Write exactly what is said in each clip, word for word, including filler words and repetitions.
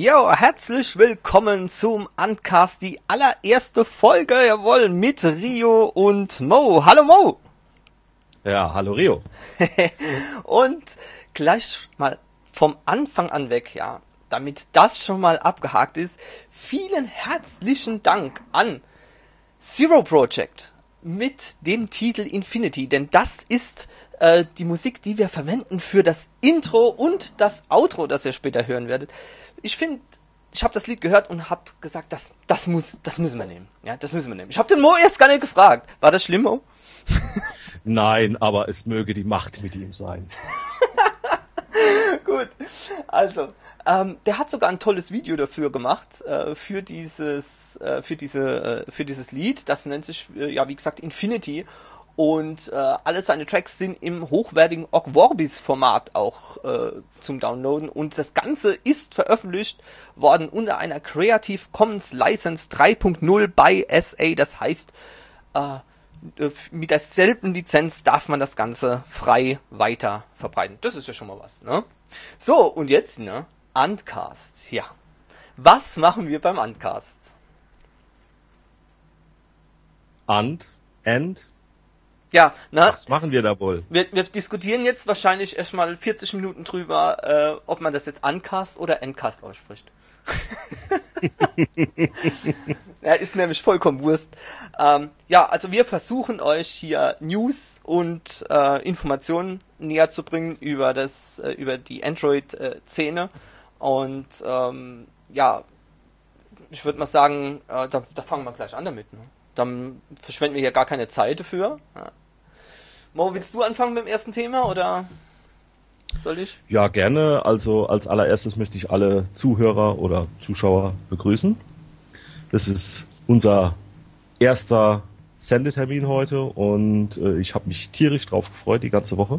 Jo, herzlich willkommen zum Uncast, die allererste Folge, jawohl, mit Rio und Mo. Hallo Mo! Ja, hallo Rio. Und gleich mal vom Anfang an weg, ja, damit das schon mal abgehakt ist, vielen herzlichen Dank an Zero Project mit dem Titel Infinity, denn das ist äh, die Musik, die wir verwenden für das Intro und das Outro, das ihr später hören werdet. Ich finde, ich habe das Lied gehört und habe gesagt, das, das muss, das müssen wir nehmen. Ja, das müssen wir nehmen. Ich habe den Mo erst gar nicht gefragt. War das schlimm, Mo? Nein, aber es möge die Macht mit ihm sein. Gut, also, ähm, der hat sogar ein tolles Video dafür gemacht, äh, für dieses, äh, für diese, äh, für dieses Lied. Das nennt sich, äh, ja, wie gesagt, Infinity. Und äh, alle seine Tracks sind im hochwertigen Ogg Vorbis-Format auch äh, zum Downloaden. Und das Ganze ist veröffentlicht worden unter einer Creative Commons License drei Punkt null bei S A. Das heißt, äh, mit derselben Lizenz darf man das Ganze frei weiter verbreiten. Das ist ja schon mal was, ne? So, und jetzt, ne? Uncast, ja. Was machen wir beim Uncast? Und, and, Ja, ne? was machen wir da wohl? Wir, wir diskutieren jetzt wahrscheinlich erstmal vierzig Minuten drüber, äh, ob man das jetzt Uncast oder Endcast ausspricht. Ja, ist nämlich vollkommen Wurst. Ähm, ja, also wir versuchen euch hier News und äh, Informationen näher zu bringen über das, äh, über die Android-Szene. Und ähm, ja, ich würde mal sagen, äh, da, da fangen wir gleich an damit. Ne? Dann verschwenden wir hier gar keine Zeit dafür. Ja. Mo, willst du anfangen mit dem ersten Thema oder soll ich? Ja, gerne. Also als allererstes möchte ich alle Zuhörer oder Zuschauer begrüßen. Das ist unser erster Sendetermin heute und äh, ich habe mich tierisch drauf gefreut die ganze Woche.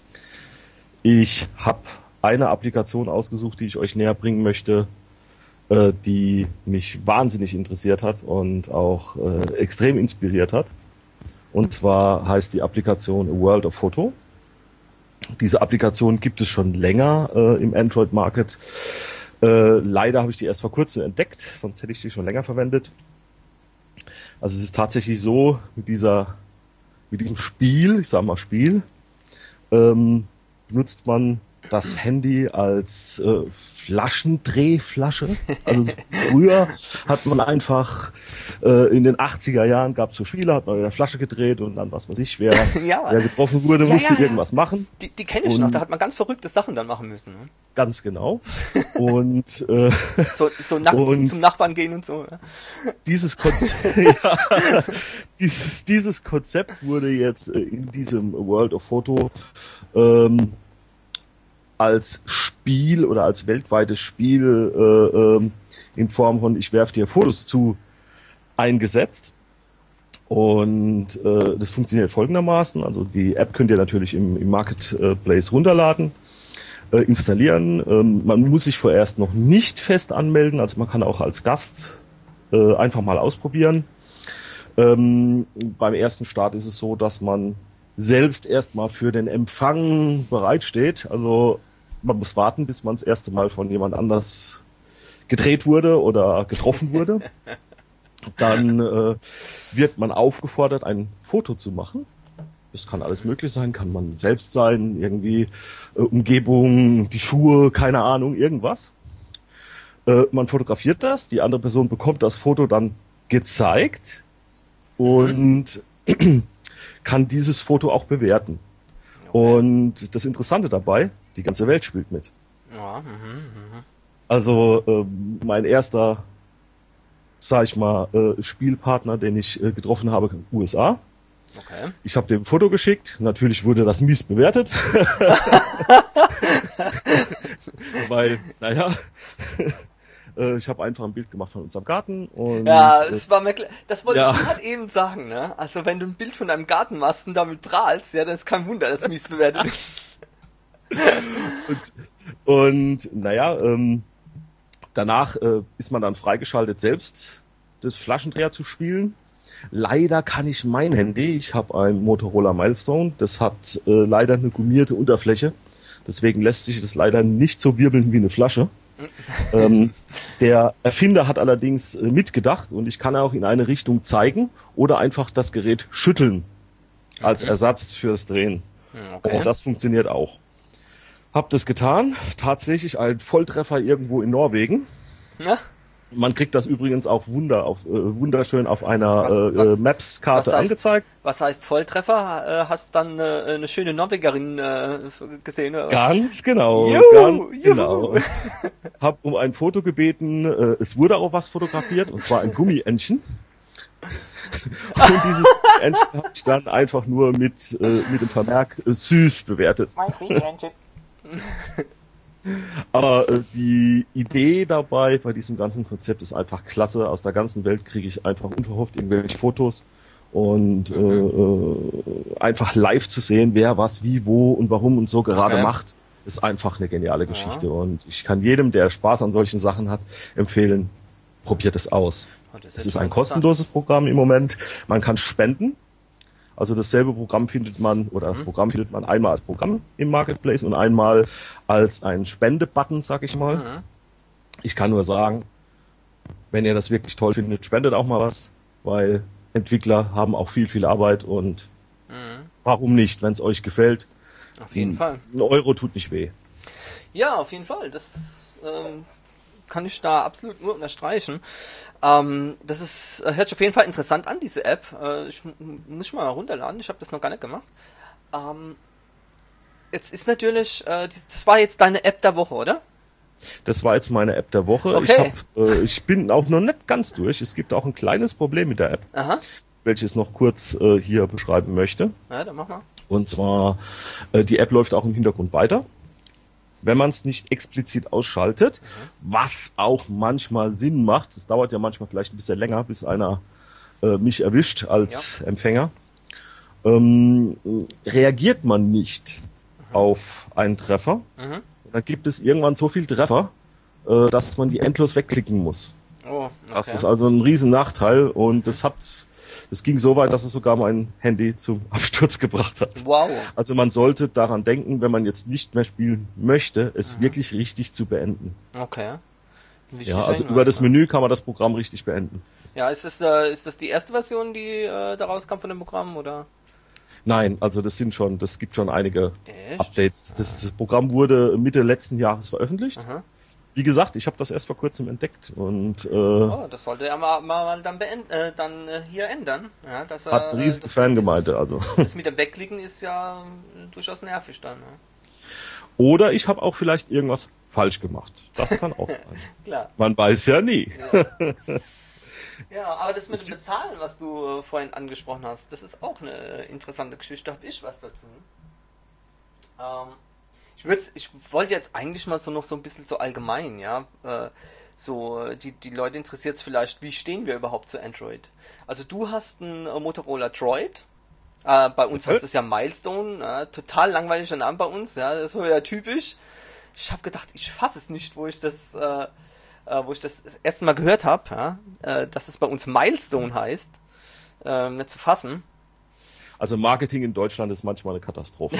Ich habe eine Applikation ausgesucht, die ich euch näher bringen möchte, äh, die mich wahnsinnig interessiert hat und auch äh, extrem inspiriert hat. Und zwar heißt die Applikation A World of Photo. Diese Applikation gibt es schon länger äh, im Android-Market. Äh, leider habe ich die erst vor kurzem entdeckt, sonst hätte ich die schon länger verwendet. Also es ist tatsächlich so, mit dieser, mit diesem Spiel, ich sage mal Spiel, ähm, benutzt man das Handy als äh, Flaschendrehflasche. Also früher hat man einfach äh, in den achtziger Jahren gab es so Spiele, hat man in der Flasche gedreht und dann, was weiß ich, wer, ja. wer getroffen wurde, ja, musste ja, ja. irgendwas machen. Die, die kenne ich und noch, da hat man ganz verrückte Sachen dann machen müssen. Ne? Ganz genau. Und äh, so, so nackt und zum Nachbarn gehen und so. Ja. Dieses Konzept, ja, dieses, dieses Konzept wurde jetzt äh, in diesem World of Photo ähm, als Spiel oder als weltweites Spiel äh, ähm, in Form von ich werfe dir Fotos zu eingesetzt. Und äh, das funktioniert folgendermaßen. Also die App könnt ihr natürlich im, im Marketplace runterladen, äh, installieren. Ähm, man muss sich vorerst noch nicht fest anmelden. Also man kann auch als Gast äh, einfach mal ausprobieren. Ähm, beim ersten Start ist es so, dass man selbst erstmal für den Empfang bereitsteht. Also man muss warten, bis man das erste Mal von jemand anders gedreht wurde oder getroffen wurde. Dann äh, wird man aufgefordert, ein Foto zu machen. Das kann alles möglich sein, kann man selbst sein, irgendwie äh, Umgebung, die Schuhe, keine Ahnung, irgendwas. Äh, man fotografiert das, die andere Person bekommt das Foto dann gezeigt und mhm. kann dieses Foto auch bewerten. Okay. Und das Interessante dabei, die ganze Welt spielt mit. Ja, mh, mh. Also äh, mein erster, sag ich mal, äh, Spielpartner, den ich äh, getroffen habe, U S A. Okay. Ich habe dem ein Foto geschickt. Natürlich wurde das mies bewertet. Weil, naja, äh, ich habe einfach ein Bild gemacht von unserem Garten. Und, ja, es war mir klar. Das wollte ja. ich gerade eben sagen, ne? Also wenn du ein Bild von deinem Garten machst und damit prahlst, ja, dann ist kein Wunder, dass es mies bewertet ist. und, und naja, ähm, danach äh, ist man dann freigeschaltet, selbst das Flaschendreher zu spielen. Leider kann ich mein Handy, ich habe ein Motorola Milestone, das hat äh, leider eine gummierte Unterfläche. Deswegen lässt sich das leider nicht so wirbeln wie eine Flasche. ähm, der Erfinder hat allerdings äh, mitgedacht und ich kann auch in eine Richtung zeigen oder einfach das Gerät schütteln als Okay. Ersatz fürs Drehen. Okay. Und das funktioniert auch. Hab das getan, tatsächlich ein Volltreffer irgendwo in Norwegen. Ja? Man kriegt das übrigens auch wunder auf, äh, wunderschön auf einer Was- äh, was- Maps-Karte was heißt- angezeigt. Was heißt Volltreffer? Äh, hast dann äh, eine schöne Norwegerin äh, gesehen? Oder? Ganz genau, Juhu, ganz juhu. genau. Hab um ein Foto gebeten, äh, es wurde auch was fotografiert, und zwar ein Gummientchen. Und dieses Entchen habe ich dann einfach nur mit, äh, mit dem Vermerk äh, süß bewertet. Mein Quietschentchen. Aber äh, die Idee dabei bei diesem ganzen Konzept ist einfach klasse. Aus der ganzen Welt kriege ich einfach unverhofft irgendwelche Fotos und äh, äh, einfach live zu sehen, wer was, wie, wo und warum und so gerade Okay. macht, ist einfach eine geniale Geschichte. Ja. Und ich kann jedem, der Spaß an solchen Sachen hat, empfehlen, probiert es aus. Oh, das Es ist ist schon ein interessant. kostenloses Programm im Moment. Man kann spenden. Also dasselbe Programm findet man, oder das Programm findet man einmal als Programm im Marketplace und einmal als ein Spende-Button, sag ich mal. Mhm. Ich kann nur sagen, wenn ihr das wirklich toll findet, spendet auch mal was, weil Entwickler haben auch viel, viel Arbeit und Mhm. warum nicht, wenn es euch gefällt. Auf jeden ein, Fall. Ein Euro tut nicht weh. Ja, auf jeden Fall. Das ähm, kann ich da absolut nur unterstreichen. Ähm, das ist, äh, hört sich auf jeden Fall interessant an, diese App. Äh, ich m- muss ich mal runterladen, ich habe das noch gar nicht gemacht. Ähm, jetzt ist natürlich, äh, die, das war jetzt deine App der Woche, oder? Das war jetzt meine App der Woche. Okay. Ich, hab, äh, ich bin auch noch nicht ganz durch. Es gibt auch ein kleines Problem mit der App, Aha. welches noch kurz äh, hier beschreiben möchte. Ja, dann mach mal. Und zwar, äh, die App läuft auch im Hintergrund weiter. Wenn man es nicht explizit ausschaltet, was auch manchmal Sinn macht, es dauert ja manchmal vielleicht ein bisschen länger, bis einer äh, mich erwischt als Empfänger, ähm, reagiert man nicht auf einen Treffer. Mhm. Dann gibt es irgendwann so viel Treffer, äh, dass man die endlos wegklicken muss. Oh, okay. Das ist also ein riesen Nachteil und das hat, es ging so weit, dass es sogar mein Handy zum Absturz gebracht hat. Wow. Also man sollte daran denken, wenn man jetzt nicht mehr spielen möchte, es wirklich richtig zu beenden. Okay. Wichtig Ja, also Hinweis, über das ja. Menü kann man das Programm richtig beenden. Ja, ist das, äh, ist das die erste Version, die äh, da rauskam von dem Programm, oder? Nein, also das sind schon, das gibt schon einige Echt? Updates. Das, das Programm wurde Mitte letzten Jahres veröffentlicht. Aha. Wie gesagt, ich habe das erst vor kurzem entdeckt und äh, Oh, das sollte er mal, mal, mal dann, beend, äh, dann äh, hier ändern. Ja, dass er, hat eine riesige das- Fangemeinde. Also. Das mit dem Wegklicken ist ja äh, durchaus nervig dann. Ne? Oder ich habe auch vielleicht irgendwas falsch gemacht. Das kann auch sein. Klar. Man weiß ja nie. Ja, aber das mit dem Bezahlen, was du äh, vorhin angesprochen hast, das ist auch eine äh, interessante Geschichte. Hab ich was dazu? Ähm, ich würd's, ich wollte jetzt eigentlich mal so noch so ein bisschen so allgemein, ja. Äh, so, äh, die, die Leute interessiert es vielleicht, wie stehen wir überhaupt zu Android? Also du hast einen äh, Motorola Droid. Äh, bei uns Okay. heißt es ja Milestone, ja, total langweiliger Name bei uns, ja, das ist so ja typisch. Ich habe gedacht, ich fasse es nicht, wo ich das, äh, äh, wo ich das erste Mal gehört habe, ja, äh, dass es bei uns Milestone heißt, äh, nicht zu fassen. Also Marketing in Deutschland ist manchmal eine Katastrophe.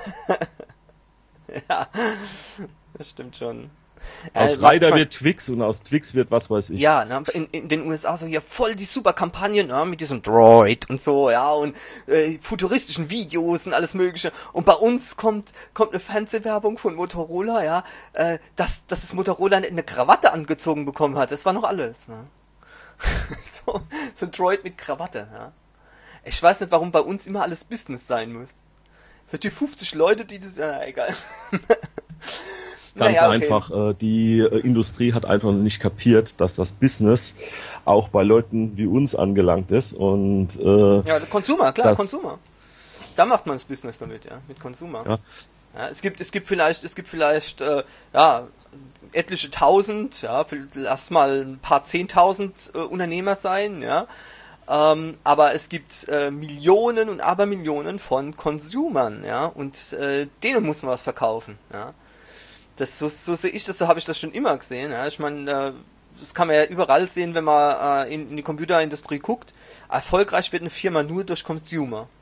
Ja, das stimmt schon. Aus Äh, Rider manchmal- wird Twix und aus Twix wird was weiß ich. Ja, ne, in, in den U S A so hier voll die super Kampagne, ne, mit diesem Droid und so, ja, und äh, futuristischen Videos und alles mögliche. Und bei uns kommt kommt eine Fernsehwerbung von Motorola, ja, äh, dass, dass das Motorola eine Krawatte angezogen bekommen hat. Das war noch alles, ne. so, so ein Droid mit Krawatte, ja. Ich weiß nicht, warum bei uns immer alles Business sein muss. Für die fünfzig Leute, die das, ja, egal. Ganz Naja, okay. einfach, äh, die äh, Industrie hat einfach noch nicht kapiert, dass das Business auch bei Leuten wie uns angelangt ist und äh, Ja, Consumer, klar, Das- Consumer. Da macht man das Business damit, ja, mit Consumer. Ja. Ja, es gibt, es gibt vielleicht, es gibt vielleicht, äh, ja, etliche tausend, ja, vielleicht- lass mal ein paar zehntausend äh, Unternehmer sein, ja, ähm, aber es gibt äh, Millionen und Abermillionen von Consumern, ja, und äh, denen muss man was verkaufen, ja. Das, so, so sehe ich das, so habe ich das schon immer gesehen. Ja. Ich meine, äh, das kann man ja überall sehen, wenn man äh, in, in die Computerindustrie guckt. Erfolgreich wird eine Firma nur durch Consumer.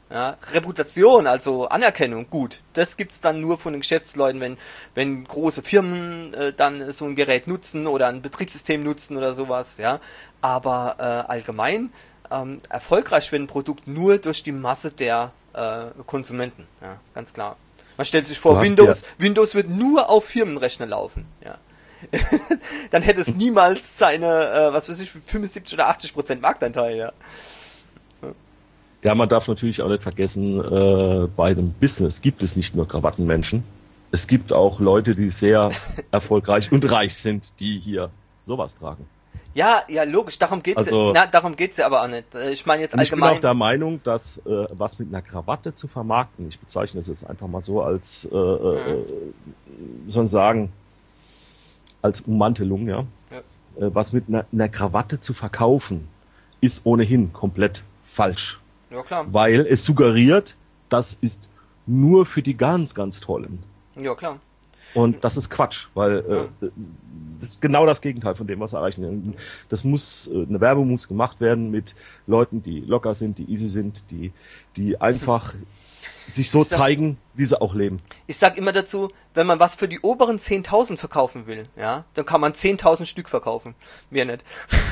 Ja, Reputation, also Anerkennung, gut. Das gibt's dann nur von den Geschäftsleuten, wenn wenn große Firmen äh, dann so ein Gerät nutzen oder ein Betriebssystem nutzen oder sowas, ja. Aber äh, allgemein ähm, erfolgreich wird ein Produkt nur durch die Masse der äh, Konsumenten, ja, ganz klar. Man stellt sich vor, Windows, ja. Windows wird nur auf Firmenrechner laufen, ja. Dann hätte es niemals seine, äh, was weiß ich, fünfundsiebzig oder achtzig Prozent Marktanteil, ja. Ja, man darf natürlich auch nicht vergessen, äh, bei dem Business gibt es nicht nur Krawattenmenschen. Es gibt auch Leute, die sehr erfolgreich und reich sind, die hier sowas tragen. Ja, ja, logisch, darum geht's also, ja, na, darum geht's ja aber auch nicht. Ich meine jetzt allgemein. Ich bin auch der Meinung, dass äh, was mit einer Krawatte zu vermarkten, ich bezeichne es jetzt einfach mal so als, äh, mhm. äh, soll ich sagen, als Ummantelung, ja. ja. Äh, was mit einer, einer Krawatte zu verkaufen, ist ohnehin komplett falsch. Ja, klar. Weil es suggeriert, das ist nur für die ganz, ganz Tollen. Ja, klar. Und das ist Quatsch, weil ja. äh, das ist genau das Gegenteil von dem, was wir erreichen. Das muss, eine Werbung muss gemacht werden mit Leuten, die locker sind, die easy sind, die, die einfach sich so sag, zeigen, wie sie auch leben. Ich sag immer dazu, wenn man was für die oberen zehntausend verkaufen will, ja, dann kann man zehntausend Stück verkaufen. Mehr nicht.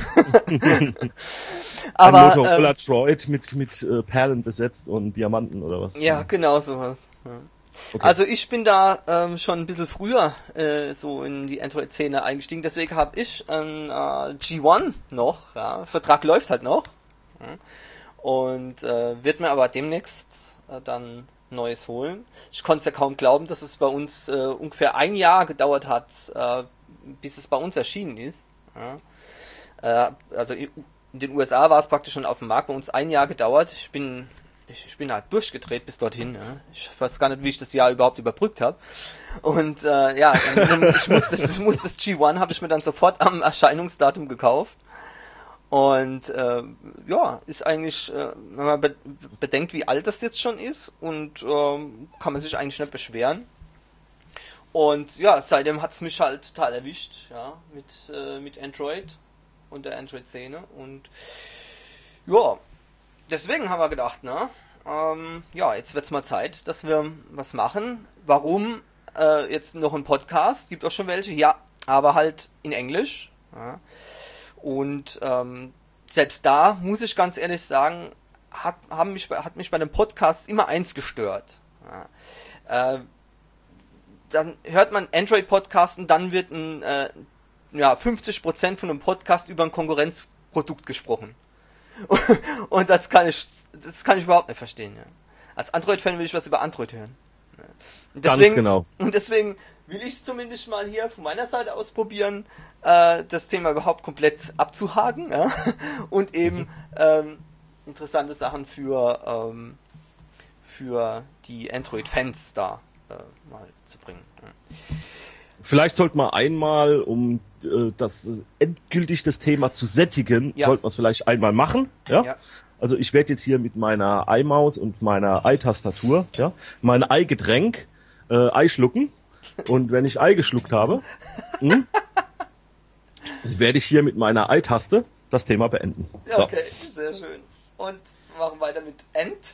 Aber, ein Motorola ähm, Droid mit, mit äh, Perlen besetzt und Diamanten oder was? Ja, genau sowas. Ja. Okay. Also ich bin da ähm, schon ein bisschen früher äh, so in die Android-Szene eingestiegen, deswegen habe ich ein äh, G eins noch, ja, Vertrag läuft halt noch, ja, und äh, wird mir aber demnächst äh, dann Neues holen. Ich konnte es ja kaum glauben, dass es bei uns äh, ungefähr ein Jahr gedauert hat, äh, bis es bei uns erschienen ist. Ja. Äh, also in den U S A war es praktisch schon auf dem Markt, bei uns ein Jahr gedauert. Ich bin Ich, ich bin halt durchgedreht bis dorthin. Ja. Ich weiß gar nicht, wie ich das Jahr überhaupt überbrückt habe. Und äh, ja, dann, ich muss das, ich muss das G eins habe ich mir dann sofort am Erscheinungsdatum gekauft. Und äh, ja, ist eigentlich, äh, wenn man be- bedenkt, wie alt das jetzt schon ist, und äh, kann man sich eigentlich nicht beschweren. Und ja, seitdem hat es mich halt total erwischt, ja, mit äh, mit Android und der Android-Szene. Und ja, deswegen haben wir gedacht, ne, ähm, ja, jetzt wird's mal Zeit, dass wir was machen. Warum äh, jetzt noch ein Podcast? Gibt auch schon welche, ja, aber halt in Englisch. Ja. Und ähm, selbst da, muss ich ganz ehrlich sagen, hat, haben mich, hat mich bei dem Podcast immer eins gestört. Ja. Äh, dann hört man Android-Podcast und dann wird ein, äh, ja, fünfzig Prozent von einem Podcast über ein Konkurrenzprodukt gesprochen. Und das kann ich, das kann ich überhaupt nicht verstehen. Ja. Als Android-Fan will ich was über Android hören. Ja. Und deswegen, Ganz genau. Und deswegen will ich es zumindest mal hier von meiner Seite aus probieren, äh, das Thema überhaupt komplett abzuhaken, ja. Und eben ähm, interessante Sachen für ähm, für die Android-Fans da äh, mal zu bringen. Ja. Vielleicht sollte man einmal, um äh, das endgültig das Thema zu sättigen, ja. sollte man es vielleicht einmal machen. Ja? Ja. Also ich werde jetzt hier mit meiner iMaus und meiner i-Tastatur, ja, mein Eigetränk, äh, Ei schlucken. Und wenn ich Ei geschluckt habe, mh, werde ich hier mit meiner I-Taste das Thema beenden. So. Okay, sehr schön. Und machen weiter mit End.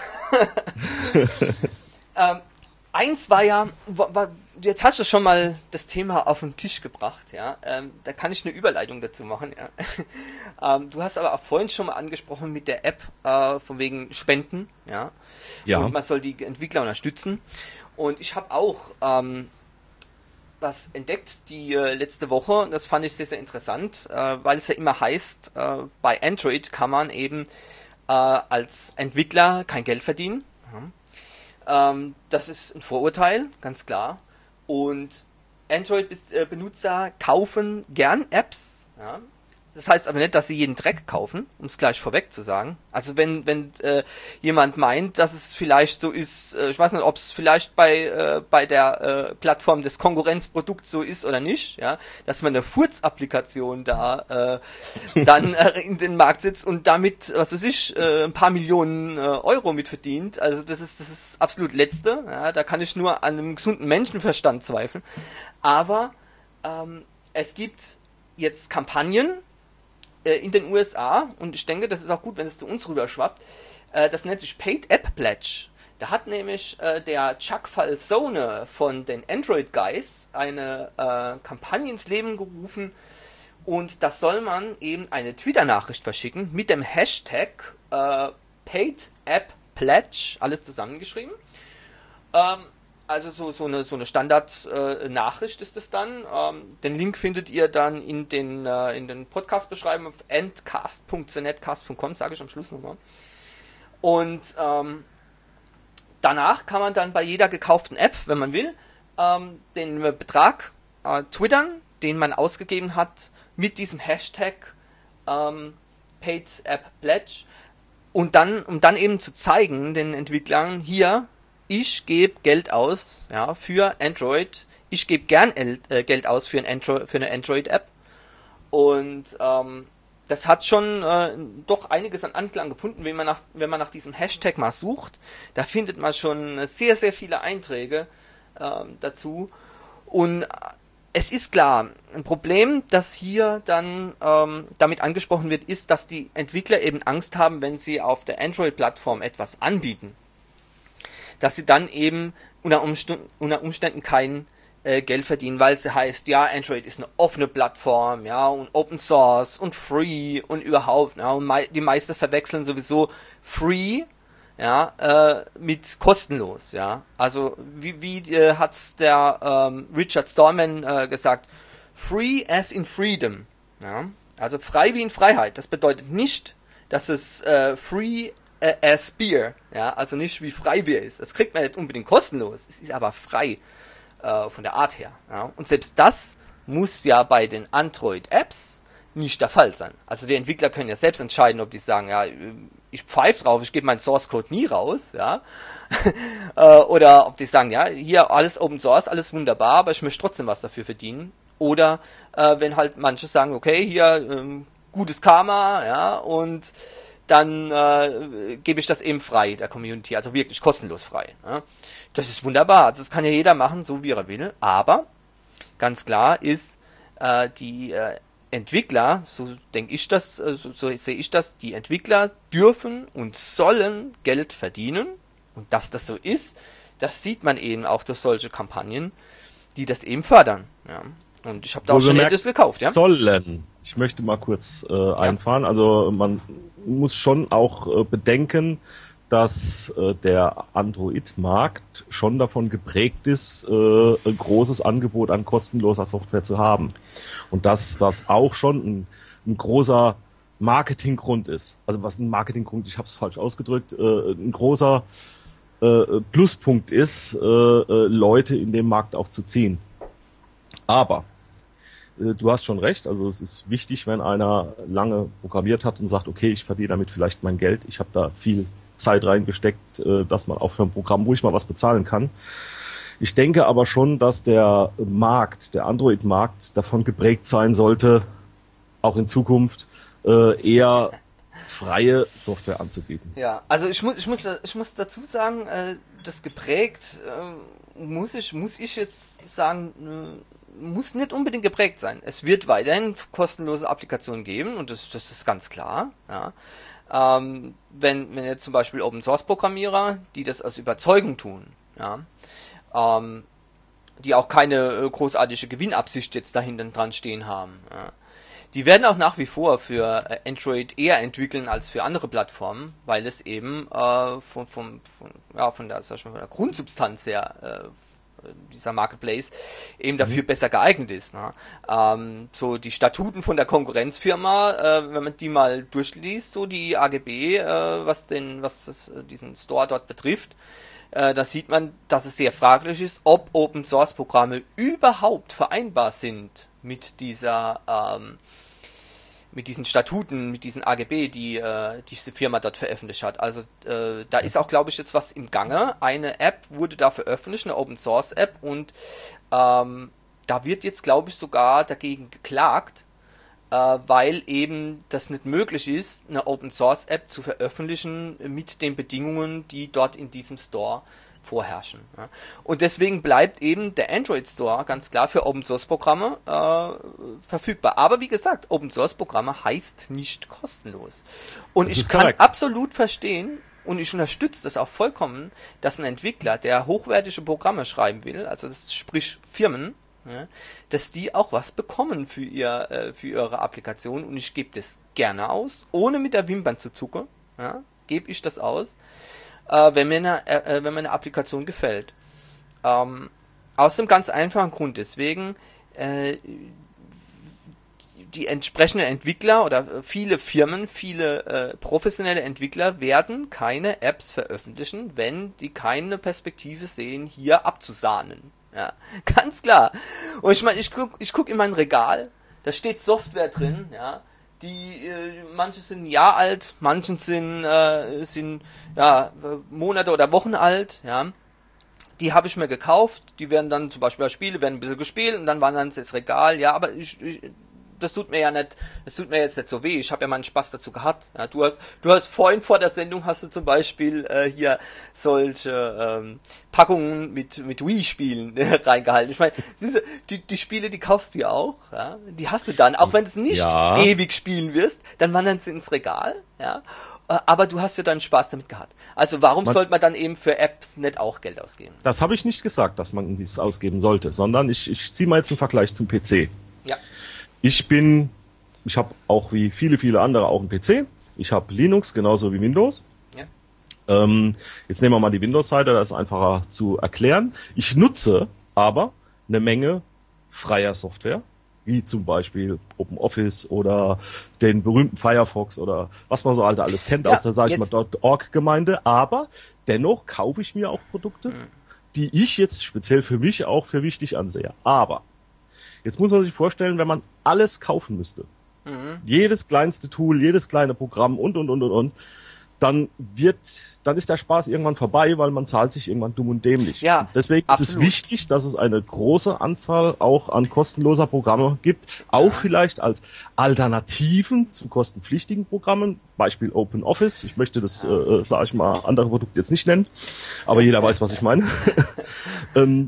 ähm, Eins war ja, war, jetzt hast du schon mal das Thema auf den Tisch gebracht, ja. Ähm, da kann ich eine Überleitung dazu machen, ja. ähm, du hast aber auch vorhin schon mal angesprochen mit der App, äh, von wegen Spenden, ja. Ja. Und man soll die Entwickler unterstützen. Und ich habe auch ähm, was entdeckt die äh, letzte Woche, das fand ich sehr, sehr interessant, äh, weil es ja immer heißt, äh, bei Android kann man eben äh, als Entwickler kein Geld verdienen. Ja. Ähm, das ist ein Vorurteil, ganz klar. Und Android-Benutzer kaufen gern Apps. Ja. Das heißt aber nicht, dass sie jeden Dreck kaufen, um es gleich vorweg zu sagen. Also wenn wenn äh, jemand meint, dass es vielleicht so ist, äh, ich weiß nicht, ob es vielleicht bei äh, bei der äh, Plattform des Konkurrenzprodukts so ist oder nicht, ja, dass man eine Furz-Applikation da äh, dann äh, in den Markt setzt und damit, was weiß ich, äh, ein paar Millionen äh, Euro mit verdient. Also das ist das ist absolut Letzte. Ja, da kann ich nur an einem gesunden Menschenverstand zweifeln. Aber ähm, es gibt jetzt Kampagnen in den U S A, und ich denke, das ist auch gut, wenn es zu uns rüber schwappt, Äh, das nennt sich Paid App Pledge. Da hat nämlich äh, der Chuck Falzone von den Android Guys eine äh, Kampagne ins Leben gerufen, und das soll man eben eine Twitter-Nachricht verschicken mit dem Hashtag äh, Paid App Pledge, alles zusammengeschrieben. Ähm, also so, so eine, so eine Standard-Nachricht äh, ist es dann. Ähm, den Link findet ihr dann in den, äh, in den Podcast-Beschreibungen auf endcast punkt zenetcast punkt com, sage ich am Schluss nochmal. Und ähm, danach kann man dann bei jeder gekauften App, wenn man will, ähm, den Betrag äh, twittern, den man ausgegeben hat, mit diesem Hashtag ähm, Paid App Pledge, und dann, um dann eben zu zeigen den Entwicklern, hier, ich gebe Geld aus, ja, für Android, ich gebe gern äh, Geld aus für, ein Andro- für eine Android-App, und ähm, das hat schon äh, doch einiges an Anklang gefunden, wenn man, nach, wenn man nach diesem Hashtag mal sucht. Da findet man schon sehr, sehr viele Einträge äh, dazu. Und es ist klar, ein Problem, das hier dann ähm, damit angesprochen wird, ist, dass die Entwickler eben Angst haben, wenn sie auf der Android-Plattform etwas anbieten, dass sie dann eben unter Umständen, unter Umständen kein äh, Geld verdienen, weil es heißt, ja, Android ist eine offene Plattform, ja, und Open Source und Free und überhaupt, ja, und mei- die meisten verwechseln sowieso Free, ja, äh, mit kostenlos, ja. Also wie, wie äh, hat's der ähm, Richard Stallman äh, gesagt, free as in freedom, ja. Also frei wie in Freiheit. Das bedeutet nicht, dass es äh, free äh, as beer, ja, also nicht wie Freibier ist. Das kriegt man nicht unbedingt kostenlos. Es ist aber frei äh, von der Art her, ja. Und selbst das muss ja bei den Android-Apps nicht der Fall sein. Also die Entwickler können ja selbst entscheiden, ob die sagen, ja, ich pfeife drauf, ich gebe meinen Source Code nie raus, ja, oder ob die sagen, ja, hier alles Open Source, alles wunderbar, aber ich möchte trotzdem was dafür verdienen. Oder äh, wenn halt manche sagen, okay, hier ähm, gutes Karma, ja, und dann äh, gebe ich das eben frei der Community, also wirklich kostenlos frei. Ja. Das ist wunderbar, also das kann ja jeder machen, so wie er will, aber ganz klar ist, äh, die äh, Entwickler, so denke ich das, so, so sehe ich das, die Entwickler dürfen und sollen Geld verdienen, und dass das so ist, das sieht man eben auch durch solche Kampagnen, die das eben fördern. Ja. Und ich habe da auch schon etwas gekauft. Ja? Sollen. Ich möchte mal kurz äh, einfahren. Ja. Also man muss schon auch äh, bedenken, dass äh, der Android-Markt schon davon geprägt ist, äh, ein großes Angebot an kostenloser Software zu haben. Und dass das auch schon ein, ein großer Marketinggrund ist. Also was ein Marketinggrund, ich habe es falsch ausgedrückt, äh, ein großer äh, Pluspunkt ist, äh, äh, Leute in dem Markt auch zu ziehen. Aber äh, du hast schon recht, also es ist wichtig, wenn einer lange programmiert hat und sagt, okay, ich verdiene damit vielleicht mein Geld, ich habe da viel Zeit reingesteckt, äh, dass man auch für ein Programm ruhig mal was bezahlen kann. Ich denke aber schon, dass der Markt, der Android-Markt davon geprägt sein sollte, auch in Zukunft äh, eher freie Software anzubieten. Ja, also ich muss, ich muss, ich muss dazu sagen, äh, das geprägt, äh, muss ich, muss ich jetzt sagen, äh, muss nicht unbedingt geprägt sein. Es wird weiterhin kostenlose Applikationen geben, und das, das ist ganz klar. Ja. Ähm, wenn, wenn jetzt zum Beispiel Open Source Programmierer, die das aus Überzeugung tun, ja, ähm, die auch keine äh, großartige Gewinnabsicht jetzt dahinter dran stehen haben, ja, die werden auch nach wie vor für äh, Android eher entwickeln als für andere Plattformen, weil es eben äh, von, von, von, ja, von, der, sag ich mal, von der Grundsubstanz her, äh, dieser Marketplace eben dafür mhm. besser geeignet ist. Ne? Ähm, so die Statuten von der Konkurrenzfirma, äh, wenn man die mal durchliest, so die A G B, äh, was den, was das, diesen Store dort betrifft, äh, da sieht man, dass es sehr fraglich ist, ob Open Source Programme überhaupt vereinbar sind mit dieser ähm, mit diesen Statuten, mit diesen A G B, die äh, diese Firma dort veröffentlicht hat. Also äh, da ist auch, glaube ich, jetzt was im Gange. Eine App wurde da veröffentlicht, eine Open Source App, und ähm, da wird jetzt, glaube ich, sogar dagegen geklagt, äh, weil eben das nicht möglich ist, eine Open Source App zu veröffentlichen mit den Bedingungen, die dort in diesem Store vorherrschen. Ja. Und deswegen bleibt eben der Android Store ganz klar für Open Source Programme äh, verfügbar. Aber wie gesagt, Open Source Programme heißt nicht kostenlos. Und das ich kann korrekt. absolut verstehen, und ich unterstütze das auch vollkommen, dass ein Entwickler, der hochwertige Programme schreiben will, also das sprich Firmen, ja, dass die auch was bekommen für ihr äh, für ihre Applikation, und ich gebe das gerne aus, ohne mit der Wimpern zu zucken, ja, gebe ich das aus, äh, wenn mir eine, äh, wenn mir eine Applikation gefällt. Ähm, aus dem ganz einfachen Grund, deswegen äh, die entsprechenden Entwickler oder viele Firmen, viele äh, professionelle Entwickler werden keine Apps veröffentlichen, wenn die keine Perspektive sehen, hier abzusahnen. Ja, ganz klar. Und ich meine, ich guck, ich guck in mein Regal, da steht Software drin, ja, die äh, manche sind ein Jahr alt, manche sind äh, sind ja Monate oder Wochen alt, ja. Die habe ich mir gekauft, die werden dann zum Beispiel als Spiele werden ein bisschen gespielt und dann wandern sie ins Regal, ja, aber ich, ich das tut mir ja nicht, das tut mir jetzt nicht so weh. Ich habe ja meinen Spaß dazu gehabt. Ja, du hast, du hast vorhin vor der Sendung hast du zum Beispiel äh, hier solche ähm, Packungen mit mit Wii-Spielen äh, reingehalten. Ich meine, diese die die Spiele, die kaufst du ja auch. Ja, die hast du dann, auch wenn du es nicht ja. ewig spielen wirst, dann wandern sie ins Regal. Ja, äh, aber du hast ja dann Spaß damit gehabt. Also warum man, sollte man dann eben für Apps nicht auch Geld ausgeben? Das habe ich nicht gesagt, dass man dies ausgeben sollte, sondern ich ich ziehe mal jetzt einen Vergleich zum P C. Ja. Ich bin, ich habe auch wie viele, viele andere auch einen P C. Ich habe Linux genauso wie Windows. Ja. Ähm, jetzt nehmen wir mal die Windows-Seite, das ist einfacher zu erklären. Ich nutze aber eine Menge freier Software, wie zum Beispiel OpenOffice oder den berühmten Firefox oder was man so halt alles kennt ja, aus der, sag ich mal, .org-Gemeinde. Aber dennoch kaufe ich mir auch Produkte, mhm. die ich jetzt speziell für mich auch für wichtig ansehe. Aber jetzt muss man sich vorstellen, wenn man alles kaufen müsste, mhm. jedes kleinste Tool, jedes kleine Programm und, und, und, und, und, dann wird, dann ist der Spaß irgendwann vorbei, weil man zahlt sich irgendwann dumm und dämlich. Ja, und deswegen absolut. Ist es wichtig, dass es eine große Anzahl auch an kostenloser Programme gibt, auch ja. vielleicht als Alternativen zu kostenpflichtigen Programmen, Beispiel OpenOffice. Ich möchte das, ja. äh, sage ich mal, andere Produkte jetzt nicht nennen, aber jeder weiß, was ich meine. ähm,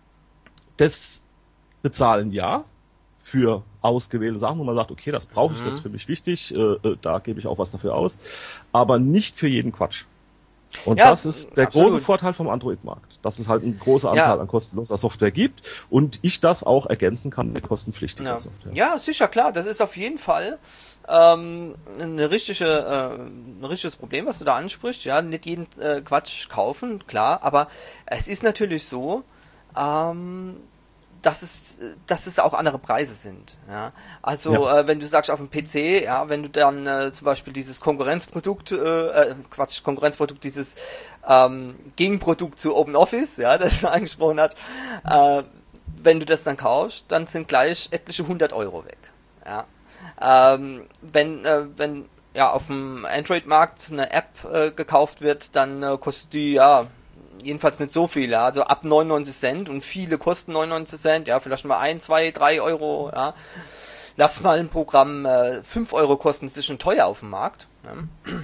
das bezahlen ja für ausgewählte Sachen, wo man sagt, okay, das brauche ich, mhm. das ist für mich wichtig, äh, da gebe ich auch was dafür aus, aber nicht für jeden Quatsch. Und ja, das ist der absolut. große Vorteil vom Android-Markt, dass es halt eine große Anzahl ja. an kostenloser Software gibt und ich das auch ergänzen kann mit kostenpflichtiger ja. Software. Ja, sicher, klar, das ist auf jeden Fall ähm, eine richtige, äh, ein richtiges Problem, was du da ansprichst. Ja, nicht jeden äh, Quatsch kaufen, klar, aber es ist natürlich so, ähm, dass es, dass es auch andere Preise sind. Ja? Also ja. Äh, wenn du sagst auf dem P C, ja, wenn du dann äh, zum Beispiel dieses Konkurrenzprodukt, äh, Quatsch, Konkurrenzprodukt, dieses ähm, Gegenprodukt zu OpenOffice, ja, das er angesprochen hat, äh, wenn du das dann kaufst, dann sind gleich etliche hundert Euro weg. Ja? Ähm, wenn, äh, wenn ja auf dem Android-Markt eine App äh, gekauft wird, dann äh, kostet die ja jedenfalls nicht so viel, ja, also ab neunundneunzig Cent und viele kosten neunundneunzig Cent, ja, vielleicht mal ein, zwei, drei Euro, ja. Lass mal ein Programm äh, fünf Euro kosten, das ist schon teuer auf dem Markt. Ja.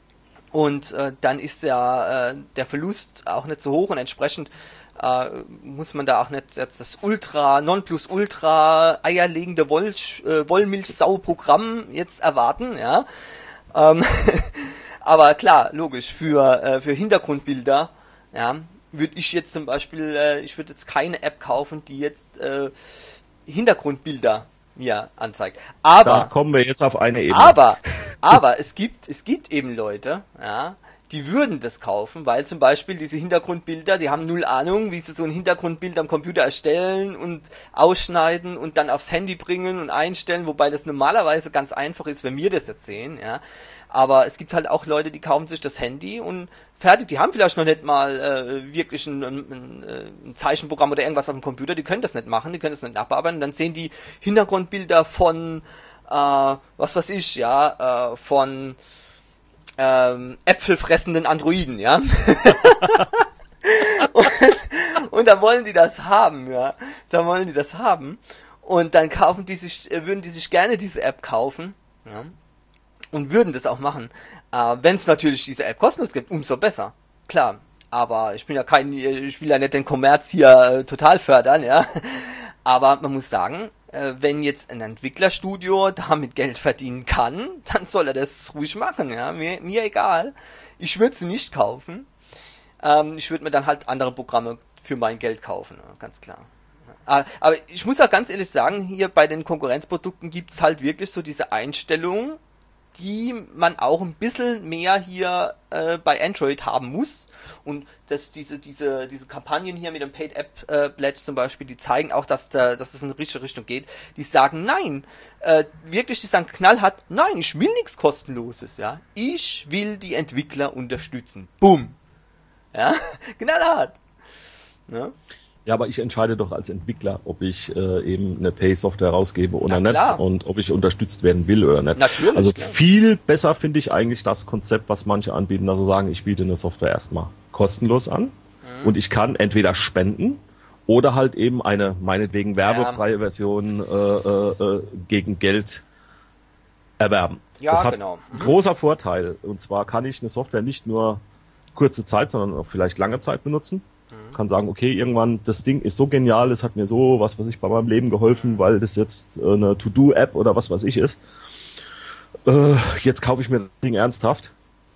Und äh, dann ist der, äh, der Verlust auch nicht so hoch und entsprechend äh, muss man da auch nicht jetzt das Ultra, Nonplusultra, eierlegende Woll, äh, Wollmilchsau-Programm jetzt erwarten, ja. Ähm, aber klar, logisch, für, äh, für Hintergrundbilder, ja, würde ich jetzt zum Beispiel, äh, ich würde jetzt keine App kaufen, die jetzt äh, Hintergrundbilder mir anzeigt. Aber da kommen wir jetzt auf eine Ebene. Aber, aber es gibt, es gibt eben Leute, ja, die würden das kaufen, weil zum Beispiel diese Hintergrundbilder, die haben null Ahnung, wie sie so ein Hintergrundbild am Computer erstellen und ausschneiden und dann aufs Handy bringen und einstellen, wobei das normalerweise ganz einfach ist, wenn wir das jetzt sehen, ja. Aber es gibt halt auch Leute, die kaufen sich das Handy und fertig, die haben vielleicht noch nicht mal äh, wirklich ein, ein, ein Zeichenprogramm oder irgendwas auf dem Computer, die können das nicht machen, die können das nicht abarbeiten und dann sehen die Hintergrundbilder von, äh, was weiß ich, ja, äh, von ähm, äpfelfressenden Androiden, ja. und, und da wollen die das haben, ja. Da wollen die das haben. Und dann kaufen die sich, würden die sich gerne diese App kaufen, ja. Und würden das auch machen. Äh, wenn es natürlich diese App kostenlos gibt, umso besser. Klar. Aber ich bin ja kein, ich will ja nicht den Kommerz hier äh, total fördern, ja. Aber man muss sagen, äh, wenn jetzt ein Entwicklerstudio damit Geld verdienen kann, dann soll er das ruhig machen, ja, mir, mir egal. Ich würde sie nicht kaufen. Ähm, ich würde mir dann halt andere Programme für mein Geld kaufen, ja, ganz klar. Aber ich muss auch ganz ehrlich sagen, hier bei den Konkurrenzprodukten gibt's halt wirklich so diese Einstellung, die man auch ein bisschen mehr hier äh, bei Android haben muss. Und dass diese diese diese Kampagnen hier mit dem Paid App äh, Pledge zum Beispiel, die zeigen auch, dass da, dass das in die richtige Richtung geht. Die sagen nein, äh, wirklich, die sagen knallhart, nein, ich will nichts Kostenloses, ja, ich will die Entwickler unterstützen. Bumm, ja, knallhart. Ja. Ja, aber ich entscheide doch als Entwickler, ob ich äh, eben eine Pay-Software rausgebe oder Na, nicht klar. und ob ich unterstützt werden will oder nicht. Natürlich. Also klar. viel besser finde ich eigentlich das Konzept, was manche anbieten, also sagen, ich biete eine Software erstmal kostenlos an mhm. und ich kann entweder spenden oder halt eben eine meinetwegen werbefreie ja. Version äh, äh, gegen Geld erwerben. Ja, das hat genau. einen großer Vorteil, und zwar kann ich eine Software nicht nur kurze Zeit, sondern auch vielleicht lange Zeit benutzen. Kann sagen, okay, irgendwann, das Ding ist so genial, es hat mir so, was weiß ich, bei meinem Leben geholfen, weil das jetzt äh, eine To-Do-App oder was weiß ich ist. Äh, jetzt kaufe ich mir das Ding ernsthaft.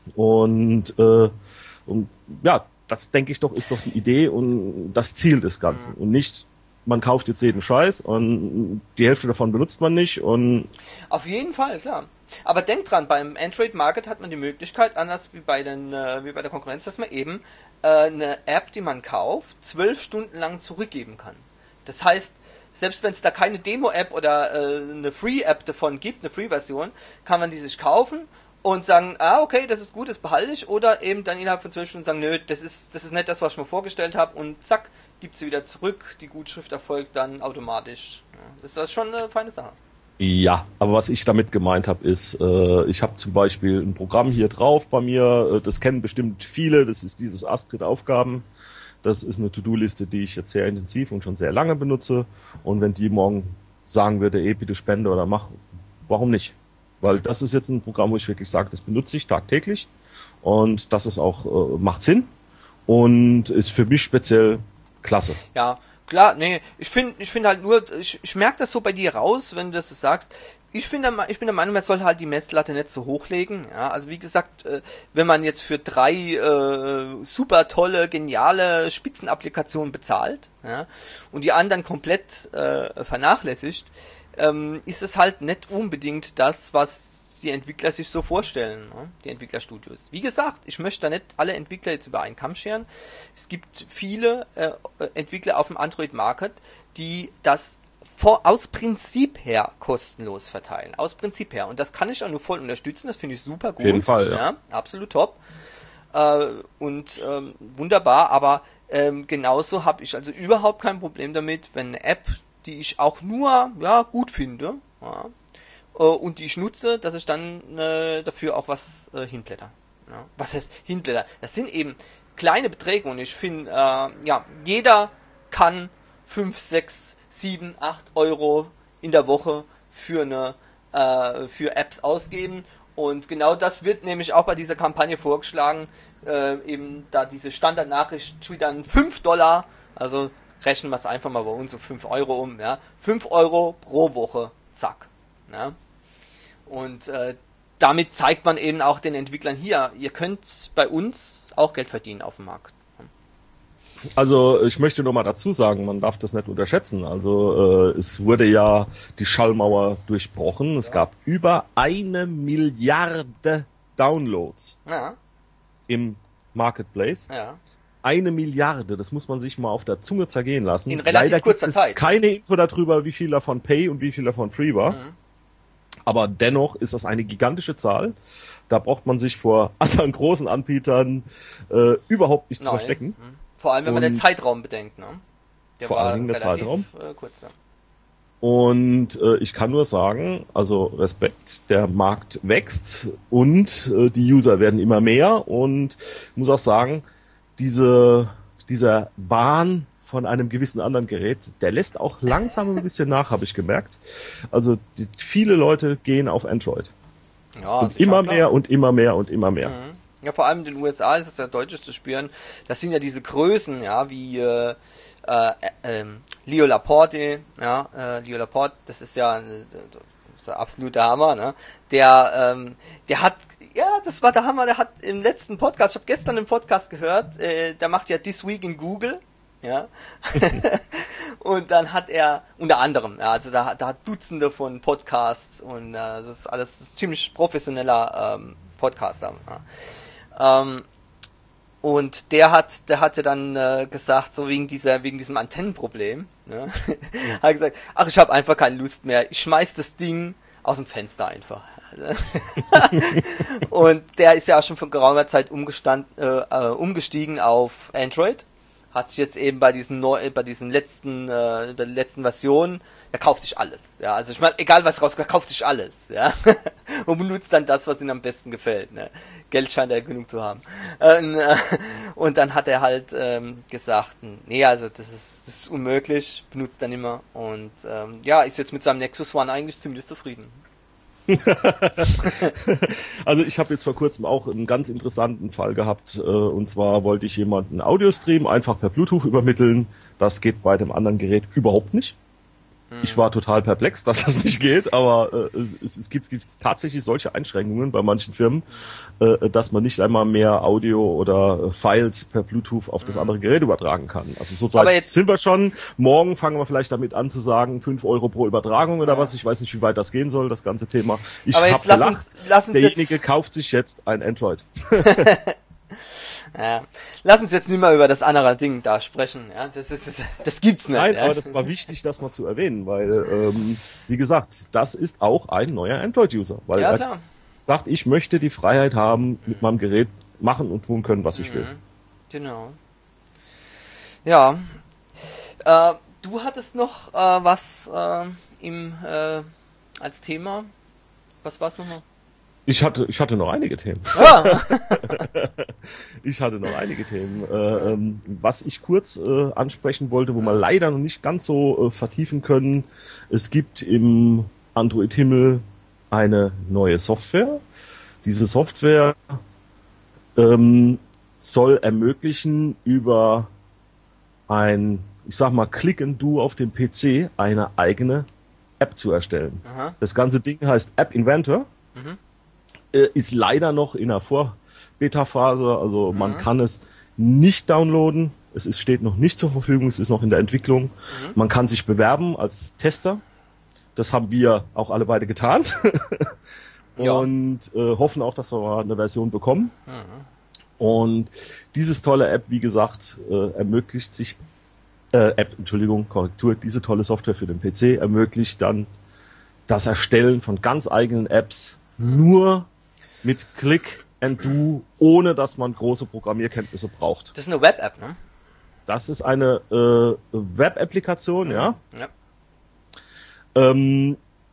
Und, äh, und ja, das denke ich doch, ist doch die Idee und das Ziel des Ganzen. Und nicht, man kauft jetzt jeden Scheiß und die Hälfte davon benutzt man nicht. Und auf jeden Fall, klar. Aber denkt dran, beim Android Market hat man die Möglichkeit, anders wie bei den äh, wie bei der Konkurrenz, dass man eben äh, eine App, die man kauft, zwölf Stunden lang zurückgeben kann. Das heißt, selbst wenn es da keine Demo-App oder äh, eine Free-App davon gibt, eine Free-Version, kann man die sich kaufen und sagen, ah, okay, das ist gut, das behalte ich, oder eben dann innerhalb von zwölf Stunden sagen, nö, das ist das ist nicht das, was ich mir vorgestellt habe, und zack, gibt sie wieder zurück, die Gutschrift erfolgt dann automatisch. Ja, das ist schon eine feine Sache. ja, aber was ich damit gemeint habe, ist, äh, ich habe zum Beispiel ein Programm hier drauf bei mir, äh, das kennen bestimmt viele, das ist dieses Astrid-Aufgaben. Das ist eine To-Do-Liste, die ich jetzt sehr intensiv und schon sehr lange benutze. Und wenn die morgen sagen würde, eh, bitte spende oder mach, warum nicht? Weil das ist jetzt ein Programm, wo ich wirklich sage, das benutze ich tagtäglich. Und das ist auch, äh, macht Sinn. Und ist für mich speziell klasse. Ja, klar, nee, ich finde ich finde halt nur, ich, ich merke das so bei dir raus, wenn du das so sagst. Ich finde, ich bin der Meinung, man soll halt die Messlatte nicht so hochlegen. Ja, also wie gesagt, äh, wenn man jetzt für drei äh, super tolle, geniale Spitzenapplikationen bezahlt, ja, und die anderen komplett äh, vernachlässigt, ähm, ist es halt nicht unbedingt das, was die Entwickler sich so vorstellen, ne? Die Entwicklerstudios. Wie gesagt, ich möchte da nicht alle Entwickler jetzt über einen Kamm scheren. Es gibt viele äh, Entwickler auf dem Android-Market, die das vor, aus Prinzip her kostenlos verteilen. Aus Prinzip her. Und das kann ich auch nur voll unterstützen. Das finde ich super gut. Auf jeden Fall, ja. Ja, absolut top. Äh, und ähm, wunderbar. Aber ähm, genauso habe ich also überhaupt kein Problem damit, wenn eine App, die ich auch nur ja gut finde, ja, äh, und die ich nutze, dass ich dann äh, dafür auch was äh, hinblätter. Ja. Was heißt hinblätter? Das sind eben kleine Beträge, und ich finde, äh, ja, jeder kann fünf, sechs, sieben, acht Euro in der Woche für eine äh, für Apps ausgeben, und genau das wird nämlich auch bei dieser Kampagne vorgeschlagen, äh, eben da diese Standardnachricht twittern fünf Dollar, also rechnen wir es einfach mal bei uns so fünf Euro um, ja, fünf Euro pro Woche, zack, ja. Und äh, damit zeigt man eben auch den Entwicklern hier, ihr könnt bei uns auch Geld verdienen auf dem Markt. Also ich möchte nur mal dazu sagen, man darf das nicht unterschätzen. Also äh, es wurde ja die Schallmauer durchbrochen. Es ja. gab über eine Milliarde Downloads ja. im Marketplace. Ja. Eine Milliarde, das muss man sich mal auf der Zunge zergehen lassen. In relativ Leider kurzer gibt es Zeit. keine Info darüber, wie viel davon Pay und wie viel davon Free war. Mhm. Aber dennoch ist das eine gigantische Zahl. Da braucht man sich vor anderen großen Anbietern äh, überhaupt nicht Nein. zu verstecken. Mhm. Vor allem, wenn man und den Zeitraum bedenkt, ne? Der vor war allen Dingen der relativ, Zeitraum. Äh, kurz, ja. Und äh, ich kann nur sagen, also Respekt, der Markt wächst und äh, die User werden immer mehr, und ich muss auch sagen, diese dieser Wahn von einem gewissen anderen Gerät, der lässt auch langsam ein bisschen nach, habe ich gemerkt. Also die, viele Leute gehen auf Android. Ja, und immer mehr und immer mehr und immer mehr. Mhm. Ja, vor allem in den U S A ist es ja deutlich zu spüren. Das sind ja diese Größen, ja, wie äh, äh, äh, Leo Laporte, ja, äh, Leo Laporte, das ist ja ein, das ist ein absoluter Hammer, ne? Der, ähm, der hat, ja, das war der Hammer, der hat im letzten Podcast, ich habe gestern den Podcast gehört, äh, der macht ja This Week in Google, ja, und dann hat er, unter anderem, ja, also da, da hat Dutzende von Podcasts und äh, das ist alles das ist ziemlich professioneller ähm, Podcaster, ja. ähm, Und der hat, der hatte dann äh, gesagt, so wegen dieser, wegen diesem Antennenproblem, ne? Hat gesagt, ach, ich habe einfach keine Lust mehr, ich schmeiß das Ding aus dem Fenster einfach. Und der ist ja auch schon vor geraumer Zeit umgestand, äh, äh, umgestiegen auf Android, hat sich jetzt eben bei diesem neu, bei diesem letzten, äh, bei der letzten Version, er kauft sich alles, ja, also ich meine, egal was rauskommt, er kauft sich alles, ja, und benutzt dann das, was ihm am besten gefällt, ne. Geld scheint er genug zu haben. Äh, und dann hat er halt ähm, gesagt, nee, also das ist, das ist unmöglich, benutzt er nicht mehr. Und ähm, ja, ist jetzt mit seinem Nexus One eigentlich ziemlich zufrieden. Also ich habe jetzt vor kurzem auch einen ganz interessanten Fall gehabt, äh, und zwar wollte ich jemanden Audiostream einfach per Bluetooth übermitteln. Das geht bei dem anderen Gerät überhaupt nicht. Ich war total perplex, dass das nicht geht, aber äh, es, es gibt, gibt tatsächlich solche Einschränkungen bei manchen Firmen, äh, dass man nicht einmal mehr Audio oder äh, Files per Bluetooth auf das Mhm. andere Gerät übertragen kann. Also so Aber weit jetzt- sind wir schon. Morgen fangen wir vielleicht damit an zu sagen, fünf Euro pro Übertragung oder Ja. was. Ich weiß nicht, wie weit das gehen soll, das ganze Thema. Ich Aber habe jetzt lass gelacht. uns, lass uns Derjenige jetzt, kauft sich jetzt ein Android. ja, lass uns jetzt nicht mehr über das andere Ding da sprechen, ja, das ist, das gibt's nicht. Nein, ja. aber das war wichtig, das mal zu erwähnen, weil, ähm, wie gesagt, das ist auch ein neuer Android-User. Weil Ja, er klar. sagt, ich möchte die Freiheit haben, mit meinem Gerät machen und tun können, was ich will. Mhm. Genau. Ja. Äh, du hattest noch äh, was äh, im äh, als Thema. Was war's nochmal? Ich hatte, ich hatte noch einige Themen. Ah. Ich hatte noch einige Themen. Äh, ähm, was ich kurz äh, ansprechen wollte, wo wir leider noch nicht ganz so äh, vertiefen können. Es gibt im Android-Himmel eine neue Software. Diese Software ähm, soll ermöglichen, über ein, ich sag mal, Click and Do auf dem P C eine eigene App zu erstellen. Aha. Das ganze Ding heißt App Inventor. Mhm. Äh, ist leider noch in der Vor-Beta-Phase, also man Mhm. kann es nicht downloaden. Es ist, steht noch nicht zur Verfügung, es ist noch in der Entwicklung. Mhm. Man kann sich bewerben als Tester. Das haben wir auch alle beide getan. Ja. Und äh, hoffen auch, dass wir mal eine Version bekommen. Mhm. Und dieses tolle App, wie gesagt, äh, ermöglicht sich, äh, App, Entschuldigung, Korrektur, diese tolle Software für den P C ermöglicht dann das Erstellen von ganz eigenen Apps nur mit Click and Do, ohne dass man große Programmierkenntnisse braucht. Das ist eine Web-App, ne? Das ist eine äh, Web-Applikation, ja. Ja. Ähm,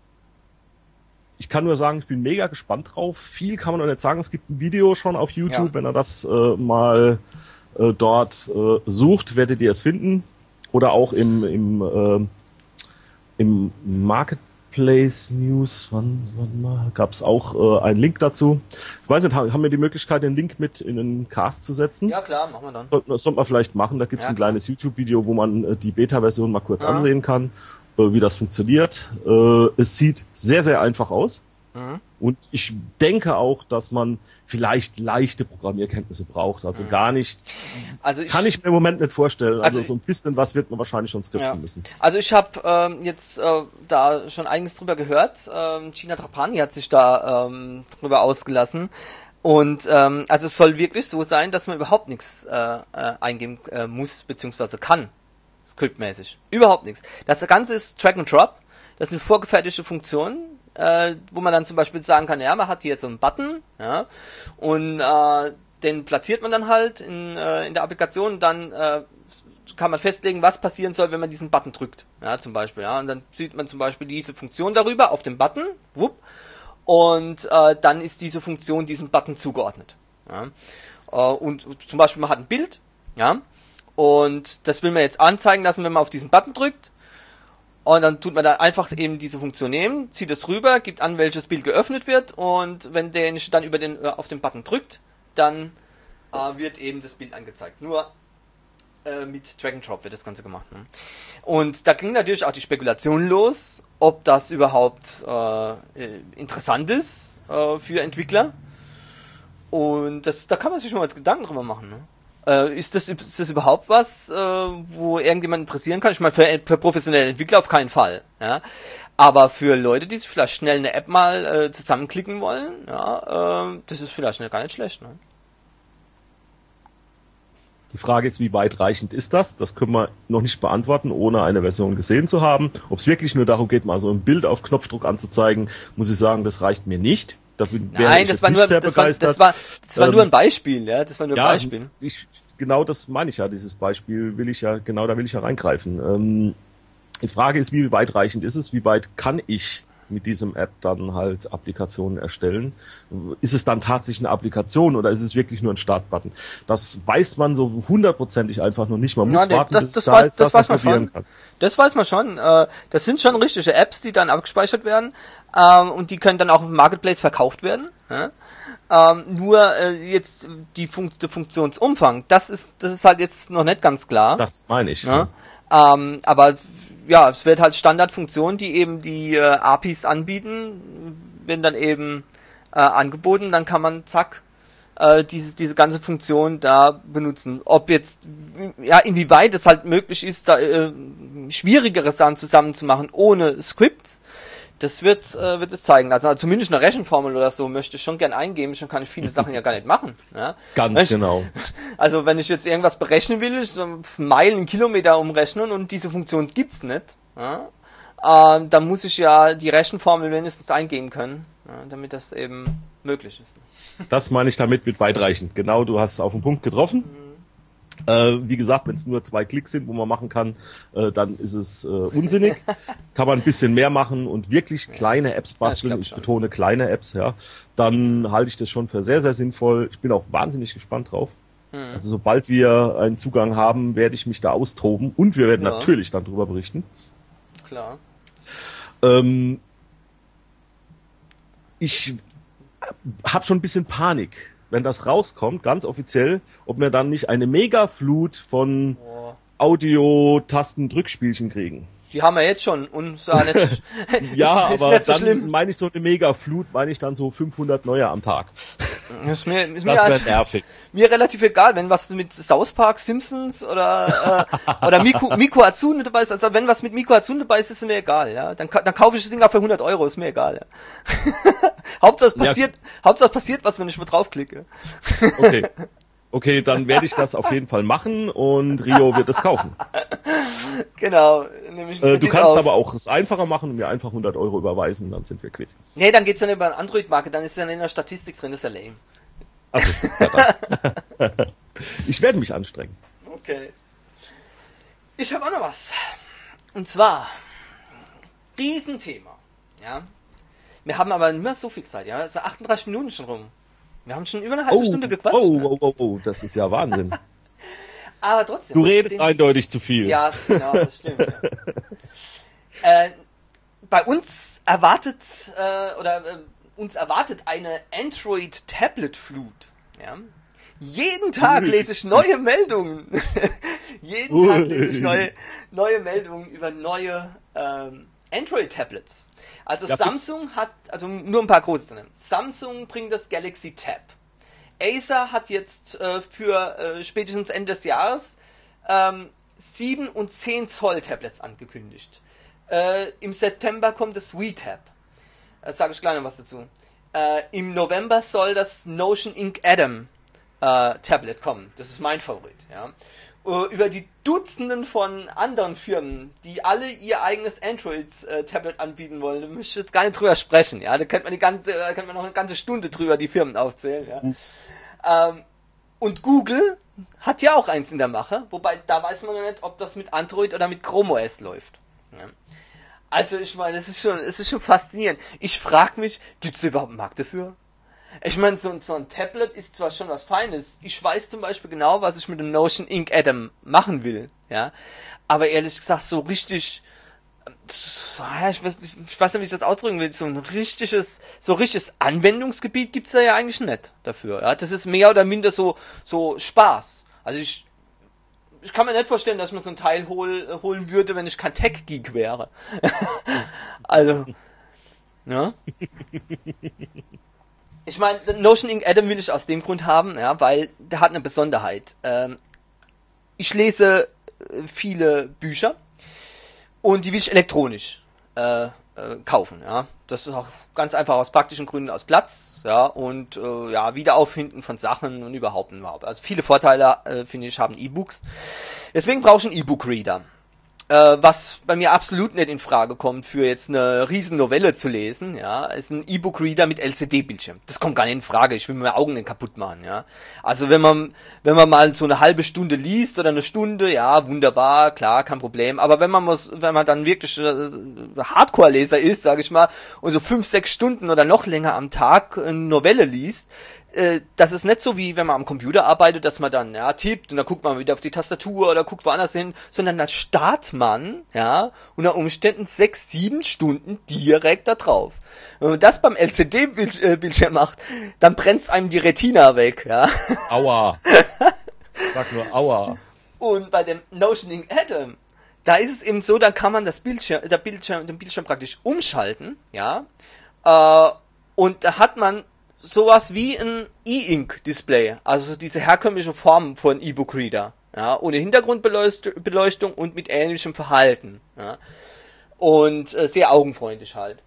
ich kann nur sagen, ich bin mega gespannt drauf. Viel kann man noch nicht sagen. Es gibt ein Video schon auf YouTube. Ja. Wenn ihr das äh, mal äh, dort äh, sucht, werdet ihr es finden. Oder auch im, im, äh, im Marketplace News, wann, wann mal, gab es auch äh, einen Link dazu. Ich weiß nicht, haben haben wir die Möglichkeit, den Link mit in den Cast zu setzen? Ja, klar, machen wir dann. Sollten- Das sollte man vielleicht machen. Da gibt es Ja, ein klar. kleines YouTube-Video, wo man äh, die Beta-Version mal kurz Ja. ansehen kann, äh, wie das funktioniert. Äh, es sieht sehr, sehr einfach aus. Mhm. Und ich denke auch, dass man vielleicht leichte Programmierkenntnisse braucht. Also gar nicht, Also ich, kann ich mir im Moment nicht vorstellen. Also, Also so ein bisschen was wird man wahrscheinlich schon skripten Ja. müssen. Also ich habe ähm, jetzt äh, da schon einiges drüber gehört. Ähm, Gina Trapani hat sich da ähm, drüber ausgelassen. Und ähm, also es soll wirklich so sein, dass man überhaupt nichts äh, äh, eingeben äh, muss, beziehungsweise kann, scriptmäßig. Überhaupt nichts. Das Ganze ist Drag and Drop. Das sind vorgefertigte Funktionen, äh, wo man dann zum Beispiel sagen kann, ja, man hat hier jetzt so einen Button, ja, und äh, den platziert man dann halt in, äh, in der Applikation, dann äh, kann man festlegen, was passieren soll, wenn man diesen Button drückt, ja, zum Beispiel, ja, und dann sieht man zum Beispiel diese Funktion darüber auf dem Button, wupp, und äh, dann ist diese Funktion diesem Button zugeordnet, ja, äh, und zum Beispiel man hat ein Bild, ja, und das will man jetzt anzeigen lassen, wenn man auf diesen Button drückt. Und dann tut man da einfach eben diese Funktion nehmen, zieht es rüber, gibt an, welches Bild geöffnet wird, und wenn derjenige dann über den, äh, auf den Button drückt, dann äh, wird eben das Bild angezeigt. Nur äh, mit Drag and Drop wird das Ganze gemacht. Ne? Und da ging natürlich auch die Spekulation los, ob das überhaupt äh, interessant ist äh, für Entwickler. Und das, da kann man sich schon mal Gedanken drüber machen. Ne? Äh, ist, das, ist das überhaupt was, äh, wo irgendjemand interessieren kann? Ich meine, für, für professionelle Entwickler auf keinen Fall. Ja? Aber für Leute, die sich vielleicht schnell eine App mal äh, zusammenklicken wollen, ja, äh, das ist vielleicht gar nicht schlecht. Ne? Die Frage ist, wie weitreichend ist das? Das können wir noch nicht beantworten, ohne eine Version gesehen zu haben. Ob es wirklich nur darum geht, mal so ein Bild auf Knopfdruck anzuzeigen, muss ich sagen, das reicht mir nicht. Dafür Nein, das war, nur, das, war, das, war, das war ähm, nur ein Beispiel, ja. Das war nur ein ja, Beispiel. Ich, genau das meine ich ja, dieses Beispiel will ich ja, genau da will ich ja reingreifen. Ähm, die Frage ist, wie weitreichend ist es? Wie weit kann ich mit diesem App dann halt Applikationen erstellen? Ist es dann tatsächlich eine Applikation oder ist es wirklich nur ein Startbutton? Das weiß man so hundertprozentig einfach noch nicht. Man muss ja, nee, warten, das, bis das, es da weiß, ist, das dass weiß man man probieren schon. kann. Das weiß man schon. Das sind schon richtige Apps, die dann abgespeichert werden und die können dann auch im Marketplace verkauft werden. Nur jetzt die Fun- der Funktionsumfang, das ist das ist halt jetzt noch nicht ganz klar. Das meine ich. Ja. Ähm, aber ja, es wird halt Standardfunktionen, die eben die äh, A P Is anbieten, werden dann eben äh, angeboten, dann kann man zack äh, diese diese ganze Funktion da benutzen. Ob jetzt ja inwieweit es halt möglich ist, da äh, schwierigere Sachen zusammenzumachen ohne Scripts, das wird äh, wird es zeigen. Also, also zumindest eine Rechenformel oder so möchte ich schon gern eingeben, schon kann ich viele Sachen ja gar nicht machen. Ja? Ganz ich, genau. Also wenn ich jetzt irgendwas berechnen will, so Meilen, Kilometer umrechnen und diese Funktion gibt's nicht, ja? äh, dann muss ich ja die Rechenformel mindestens eingeben können, ja, damit das eben möglich ist. Das meine ich damit mit weitreichend. Genau, du hast es auf den Punkt getroffen. Mhm. Äh, wie gesagt, wenn es nur zwei Klicks sind, wo man machen kann, äh, dann ist es äh, unsinnig. Kann man ein bisschen mehr machen und wirklich kleine Apps basteln. Ich, ich betone kleine Apps, ja. Dann halte ich das schon für sehr, sehr sinnvoll. Ich bin auch wahnsinnig gespannt drauf. Mhm. Also sobald wir einen Zugang haben, werde ich mich da austoben und wir werden ja. natürlich dann drüber berichten. Klar. Ähm, ich habe schon ein bisschen Panik, wenn das rauskommt, ganz offiziell, ob wir dann nicht eine Megaflut von oh. Audio-Tasten-Drückspielchen kriegen. Die haben wir jetzt schon und so nicht, ja, ist, ist aber nicht so dann schlimm. meine ich so eine Megaflut, meine ich dann so fünfhundert neue am Tag. Das ist mir, ist das mir, wäre nervig. Mir relativ egal, wenn was mit South Park, Simpsons oder äh, oder Miku, Miku Hatsune dabei ist, also wenn was mit Miku Hatsune dabei ist, ist mir egal, ja. Dann, dann kaufe ich das Ding auch für hundert Euro, ist mir egal, ja. Hauptsache es passiert, ja. Hauptsache es passiert was, wenn ich mal draufklicke. Okay. Okay, dann werde ich das auf jeden Fall machen und Rio wird es kaufen. Genau. Nämlich äh, du kannst auf. aber auch es einfacher machen und mir einfach hundert Euro überweisen, dann sind wir quitt. Nee, dann geht's dann über eine Android-Marke, dann ist ja in der Statistik drin, das ist ja lame. Also, ja, ich werde mich anstrengen. Okay. Ich habe auch noch was. Und zwar, Riesenthema. Ja. Wir haben aber nicht mehr so viel Zeit, ja. Es sind achtunddreißig Minuten schon rum. Wir haben schon über eine halbe oh, Stunde gequatscht. Oh, ne? oh, oh, oh, das ist ja Wahnsinn. Aber trotzdem. Du redest eindeutig zu viel. Ja, genau, das stimmt. Ja. äh, bei uns erwartet, äh, oder äh, uns erwartet eine Android-Tablet-Flut. Ja? Jeden Tag Ui. lese ich neue Meldungen. Jeden Ui. Tag lese ich neue, neue Meldungen über neue ähm, Android-Tablets. Also ja, Samsung hat, also nur ein paar große zu nennen. Samsung bringt das Galaxy Tab. Acer hat jetzt äh, für äh, spätestens Ende des Jahres ähm, sieben und zehn Zoll Tablets angekündigt. Äh, Im September kommt das WeTab. Da sage ich gleich noch was dazu. Äh, Im November soll das Notion Ink Atom äh, Tablet kommen. Das ist mein Favorit. Ja. Über die Dutzenden von anderen Firmen, die alle ihr eigenes Android-Tablet anbieten wollen, da möchte ich jetzt gar nicht drüber sprechen, ja, da könnte man die ganze, da könnte man noch eine ganze Stunde drüber die Firmen aufzählen, ja. Mhm. Ähm, und Google hat ja auch eins in der Mache, wobei da weiß man noch nicht, ob das mit Android oder mit Chrome O S läuft. Ja. Also ich meine, es ist schon, es ist schon faszinierend. Ich frage mich, gibt es überhaupt einen Markt dafür? Ich meine, so, so ein Tablet ist zwar schon was Feines. Ich weiß zum Beispiel genau, was ich mit dem Notion Ink Atom machen will, ja. Aber ehrlich gesagt, so richtig, so, ja, ich, weiß, ich weiß nicht, wie ich das ausdrücken will, so ein richtiges, so richtiges Anwendungsgebiet gibt's da ja eigentlich nicht dafür, ja. Das ist mehr oder minder so, so Spaß. Also ich, ich kann mir nicht vorstellen, dass ich mir so ein Teil hol, holen würde, wenn ich kein Tech-Geek wäre. Also, ne? Ich meine, Notion Ink Atom will ich aus dem Grund haben, ja, weil der hat eine Besonderheit. Ähm, ich lese viele Bücher und die will ich elektronisch äh, äh, kaufen, ja. Das ist auch ganz einfach aus praktischen Gründen, aus Platz, ja, und äh, ja, Wiederauffinden von Sachen und überhaupt überhaupt. Also viele Vorteile, äh, finde ich, haben E-Books. Deswegen brauche ich einen E-Book-Reader. Äh, was bei mir absolut nicht in Frage kommt, für jetzt eine riesen Novelle zu lesen, ja, ist ein E-Book-Reader mit L C D-Bildschirm. Das kommt gar nicht in Frage. Ich will mir meine Augen nicht kaputt machen, ja. Also wenn man, wenn man mal so eine halbe Stunde liest oder eine Stunde, ja, wunderbar, klar, kein Problem. Aber wenn man muss, wenn man dann wirklich äh, Hardcore-Leser ist, sage ich mal, und so fünf, sechs Stunden oder noch länger am Tag eine Novelle liest, das ist nicht so, wie wenn man am Computer arbeitet, dass man dann, ja, tippt und dann guckt man wieder auf die Tastatur oder guckt woanders hin, sondern dann starrt man, ja, unter Umständen sechs, sieben Stunden direkt da drauf. Wenn man das beim L C D-Bildschirm macht, dann brennt's einem die Retina weg, ja. Aua. Sag nur aua. Und bei dem Notion Ink Atom, da ist es eben so, da kann man das Bildschirm, der Bildschirm, den Bildschirm praktisch umschalten, ja, äh, und da hat man sowas wie ein E-Ink-Display, also diese herkömmliche Form von E-Book-Reader, ja, ohne Hintergrundbeleuchtung und mit ähnlichem Verhalten, ja, und äh, sehr augenfreundlich halt.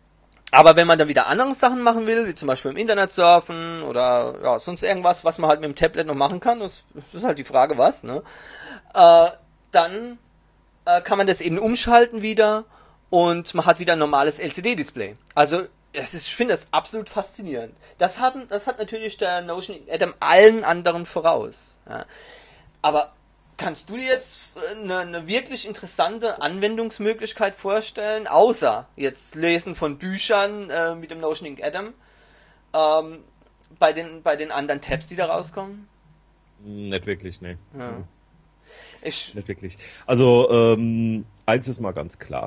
Aber wenn man dann wieder andere Sachen machen will, wie zum Beispiel im Internet surfen oder ja, sonst irgendwas, was man halt mit dem Tablet noch machen kann, das, das ist halt die Frage, was, ne, äh, dann äh, kann man das eben umschalten wieder und man hat wieder ein normales L C D-Display. Also Es ist, ich finde das absolut faszinierend. Das, haben, das hat natürlich der Notion Atom allen anderen voraus. Ja. Aber kannst du dir jetzt eine, eine wirklich interessante Anwendungsmöglichkeit vorstellen, außer jetzt Lesen von Büchern äh, mit dem Notion Ink Atom, ähm, bei den, bei den anderen Tabs, die da rauskommen? Nicht wirklich, ne. Ja. Ich, Nicht wirklich. Also, ähm, eins ist mal ganz klar.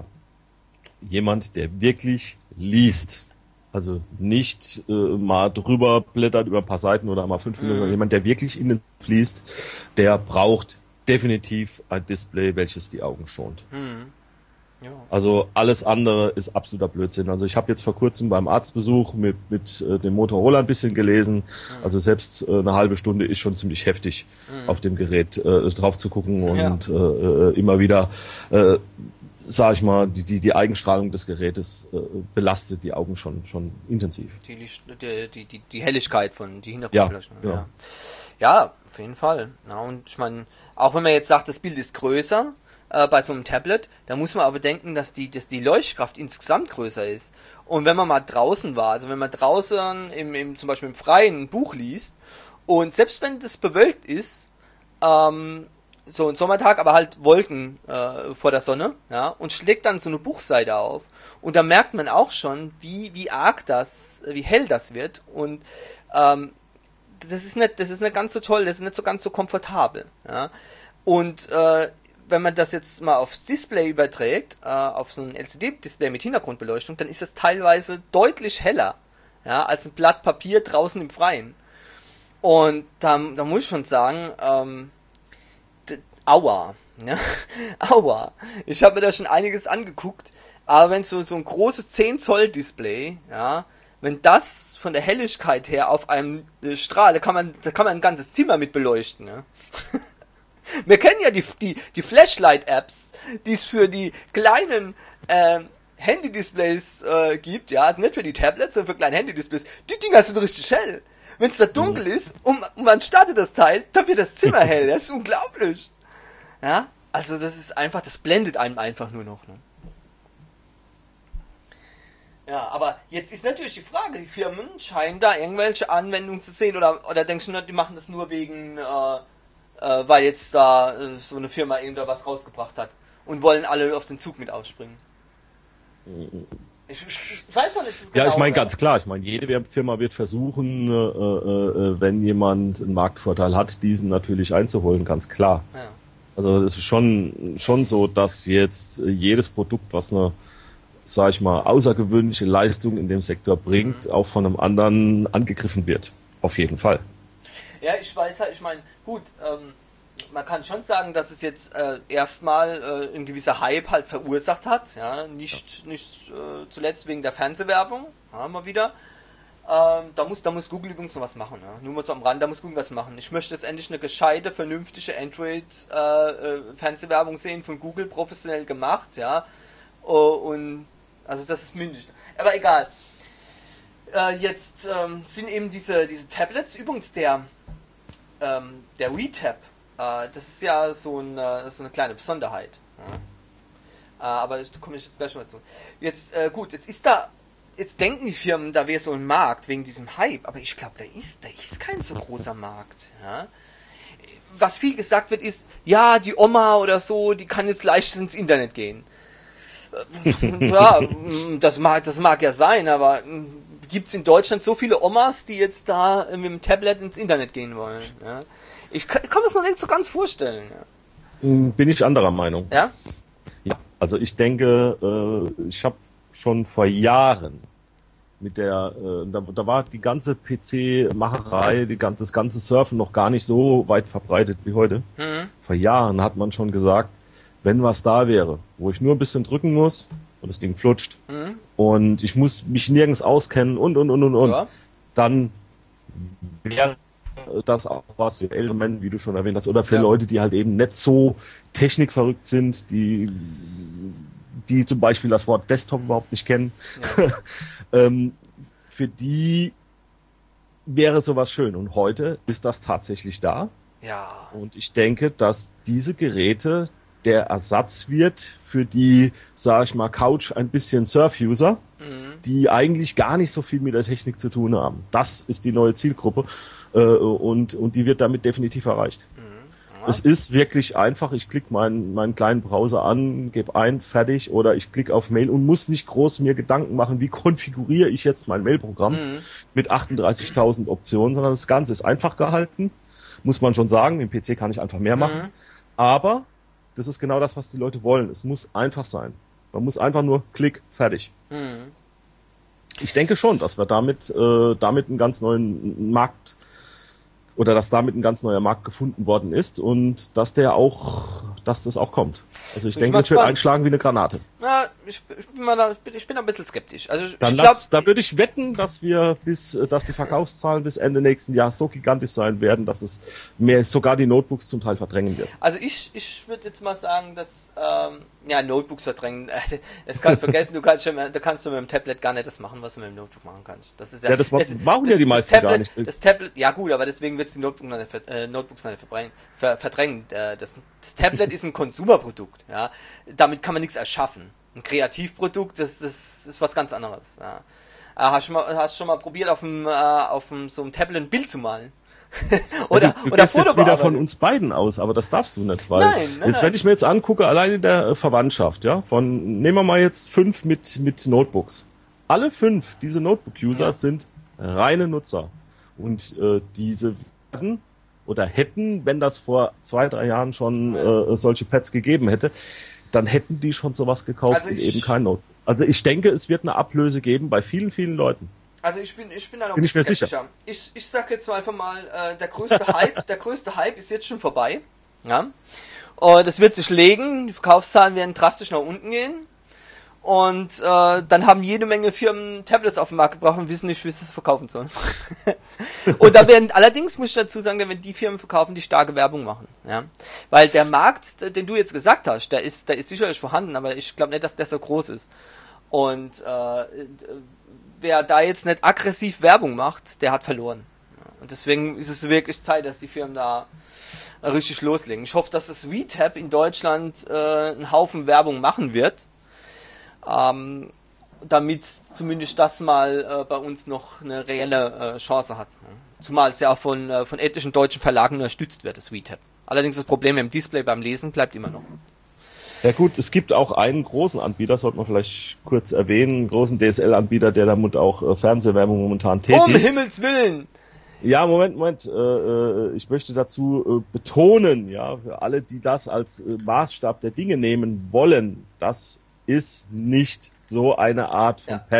Jemand, der wirklich liest, also nicht äh, mal drüber blättert über ein paar Seiten oder mal fünf Minuten, Mhm. jemand, der wirklich in den fließt, der braucht definitiv ein Display, welches die Augen schont. hm, ja. Also alles andere ist absoluter Blödsinn. Also ich habe jetzt vor kurzem beim Arztbesuch mit, mit äh, dem Motorola ein bisschen gelesen. Also selbst äh, eine halbe Stunde ist schon ziemlich heftig, Mhm. auf dem Gerät äh, drauf zu gucken Ja. und äh, äh, immer wieder, äh, sag ich mal, die, die, die Eigenstrahlung des Gerätes äh, belastet die Augen schon, schon intensiv. Die, Licht- die, die, die, die Helligkeit von die Ja, Hintergrundbeleuchtung. genau. Ja. Ja, auf jeden Fall. Ja, und ich meine, auch wenn man jetzt sagt, das Bild ist größer äh, bei so einem Tablet, da muss man aber bedenken, dass die, dass die Leuchtkraft insgesamt größer ist. Und wenn man mal draußen war, also wenn man draußen im, im zum Beispiel im Freien ein Buch liest und selbst wenn das bewölkt ist, ähm, so ein Sommertag, aber halt Wolken äh, vor der Sonne, ja, und schlägt dann so eine Buchseite auf. Und da merkt man auch schon, wie, wie arg das, wie hell das wird. Und ähm, das ist nicht, das ist nicht ganz so toll, das ist nicht so ganz so komfortabel. Ja. Und äh, wenn man das jetzt mal aufs Display überträgt, äh, auf so ein L C D-Display mit Hintergrundbeleuchtung, dann ist das teilweise deutlich heller, ja, als ein Blatt Papier draußen im Freien. Und da, da muss ich schon sagen, ähm, d- aua, ne? Aua. Ich habe mir da schon einiges angeguckt, aber wenn so, so ein großes zehn Zoll Display, ja, wenn das von der Helligkeit her auf einem äh, Strahl, da kann man, da kann man ein ganzes Zimmer mit beleuchten, ja. Wir kennen ja die, die, die Flashlight-Apps, die es für die kleinen ähm, Handy-Displays äh, gibt, ja, also nicht für die Tablets, sondern für kleine Handy-Displays. Die Dinger sind richtig hell. Wenn es da dunkel Mhm. ist und, und man startet das Teil, dann wird das Zimmer hell. Das ist unglaublich. Ja, also das ist einfach, das blendet einem einfach nur noch. Ne? Ja, aber jetzt ist natürlich die Frage, die Firmen scheinen da irgendwelche Anwendungen zu sehen, oder, oder denkst du, die machen das nur wegen, äh, äh, weil jetzt da äh, so eine Firma irgendwas was rausgebracht hat und wollen alle auf den Zug mit aufspringen? Ich, ich, ich weiß noch nicht das Ja, genau, ich meine oder? ganz klar, ich meine, jede Firma wird versuchen, äh, äh, wenn jemand einen Marktvorteil hat, diesen natürlich einzuholen, ganz klar. Ja. Also es ist schon, schon so, dass jetzt äh, jedes Produkt, was eine, sag ich mal, außergewöhnliche Leistung in dem Sektor bringt, Mhm. auch von einem anderen angegriffen wird. Auf jeden Fall. Ja, ich weiß halt, ich meine, gut, ähm, man kann schon sagen, dass es jetzt äh, erstmal äh, ein gewisser Hype halt verursacht hat, ja, nicht, ja. nicht äh, zuletzt wegen der Fernsehwerbung, ja, mal wieder. Ähm, da muss, da muss Google übrigens noch was machen, ja. Nur mal so am Rand, da muss Google was machen. Ich möchte jetzt endlich eine gescheite, vernünftige Android-Fernsehwerbung äh, äh, sehen von Google, professionell gemacht, ja. Uh, und also das ist mündig. Aber egal. Äh, jetzt ähm, sind eben diese diese Tablets, übrigens der ähm, der WeTab, äh, das ist ja so eine, so eine kleine Besonderheit. Ja. Äh, aber da komme ich jetzt gleich mal zu. Jetzt, äh, gut, jetzt ist da, jetzt denken die Firmen, da wäre so ein Markt wegen diesem Hype, aber ich glaube, da ist, da ist kein so großer Markt. Ja. Was viel gesagt wird, ist, ja, die Oma oder so, die kann jetzt leicht ins Internet gehen. Ja, das mag, das mag ja sein, aber gibt es in Deutschland so viele Omas, die jetzt da mit dem Tablet ins Internet gehen wollen? Ja? Ich kann, kann mir das noch nicht so ganz vorstellen. Ja? Bin ich anderer Meinung. Ja? Ja, also ich denke, äh, ich habe schon vor Jahren mit der, äh, da, da war die ganze P C-Macherei, die, das ganze Surfen noch gar nicht so weit verbreitet wie heute. Mhm. Vor Jahren hat man schon gesagt, wenn was da wäre, wo ich nur ein bisschen drücken muss und das Ding flutscht mhm. und ich muss mich nirgends auskennen und, und, und, und, und, ja. dann wäre das auch was für ältere Menschen, wie du schon erwähnt hast, oder für ja. Leute, die halt eben nicht so technikverrückt sind, die, die zum Beispiel das Wort Desktop überhaupt nicht kennen. Ja. ähm, für die wäre sowas schön. Und heute ist das tatsächlich da. Ja. Und ich denke, dass diese Geräte der Ersatz wird für die, sag ich mal, Couch ein bisschen Surf-User, mhm. die eigentlich gar nicht so viel mit der Technik zu tun haben. Das ist die neue Zielgruppe äh, und, und die wird damit definitiv erreicht. Mhm. Ja. Es ist wirklich einfach, ich klicke meinen, meinen kleinen Browser an, gebe ein, fertig, oder ich klicke auf Mail und muss nicht groß mir Gedanken machen, wie konfiguriere ich jetzt mein Mailprogramm mhm. mit achtunddreißigtausend Optionen, sondern das Ganze ist einfach gehalten, muss man schon sagen, im P C kann ich einfach mehr machen, mhm. aber das ist genau das, was die Leute wollen. Es muss einfach sein. Man muss einfach nur Klick, fertig. Mhm. Ich denke schon, dass wir damit, äh, damit einen ganz neuen Markt oder dass damit ein ganz neuer Markt gefunden worden ist und dass der auch, dass das auch kommt. Also ich, ich denke, das wird einschlagen wie eine Granate. Na, ich, ich bin mal da, ich bin ein bisschen skeptisch. Also Dann ich lass, glaub, da würde ich wetten, dass wir bis, dass die Verkaufszahlen bis Ende nächsten Jahres so gigantisch sein werden, dass es mehr, sogar die Notebooks zum Teil verdrängen wird. Also ich, ich würde jetzt mal sagen, dass, ähm, ja, Notebooks verdrängen, das kannst du vergessen, du kannst schon, du kannst schon mit dem Tablet gar nicht das machen, was du mit dem Notebook machen kannst. Das ist ja, ja das, das machen das, ja die meisten Tablet, gar nicht. Das Tablet, ja gut, aber deswegen wird es die Notebook noch nicht, äh, Notebooks noch nicht ver, verdrängt. Äh, das, das Tablet ist ein Konsumerprodukt, ja. Damit kann man nichts erschaffen. Ein Kreativprodukt, das, das ist was ganz anderes. Ja. Äh, hast du mal, hast schon mal probiert, auf dem, äh, auf dem, so einem Tablet ein Bild zu malen? oder ja, du, du oder gehst jetzt wieder von uns beiden aus, aber das darfst du nicht, weil nein, nein, jetzt, wenn ich mir jetzt angucke, allein in der Verwandtschaft, ja, von, nehmen wir mal jetzt fünf mit, mit Notebooks. Alle fünf, diese Notebook-User ja. sind reine Nutzer. Und äh, diese werden oder hätten, wenn das vor zwei, drei Jahren schon äh, solche Pads gegeben hätte, dann hätten die schon sowas gekauft also und eben kein Notebook. Also ich denke, es wird eine Ablöse geben bei vielen, vielen Leuten. Also ich bin, ich bin da noch bin ich mir sicher. Ich, ich sag jetzt einfach mal, äh, der größte Hype, der größte Hype ist jetzt schon vorbei. Ja. Und das wird sich legen, die Verkaufszahlen werden drastisch nach unten gehen. Und äh, dann haben jede Menge Firmen Tablets auf den Markt gebracht und wissen nicht, wie sie es verkaufen sollen. Und da werden, allerdings muss ich dazu sagen, da werden die Firmen verkaufen, die starke Werbung machen. Ja? Weil der Markt, den du jetzt gesagt hast, der ist, der ist sicherlich vorhanden, aber ich glaube nicht, dass der so groß ist. Und äh, wer da jetzt nicht aggressiv Werbung macht, der hat verloren. Und deswegen ist es wirklich Zeit, dass die Firmen da richtig loslegen. Ich hoffe, dass das WeTab in Deutschland äh, einen Haufen Werbung machen wird. Ähm, damit zumindest das mal äh, bei uns noch eine reelle äh, Chance hat. Zumal es ja auch von, äh, von etlichen deutschen Verlagen unterstützt wird, das WeTab. Allerdings das Problem mit dem Display beim Lesen bleibt immer noch. Ja gut, es gibt auch einen großen Anbieter, sollte man vielleicht kurz erwähnen, einen großen D S L-Anbieter, der damit auch äh, Fernsehwerbung momentan tätigt. Um Himmels Willen! Ja, Moment, Moment. Äh, äh, ich möchte dazu äh, betonen, ja, für alle, die das als äh, Maßstab der Dinge nehmen wollen, das ist nicht so eine Art von ja. Pad,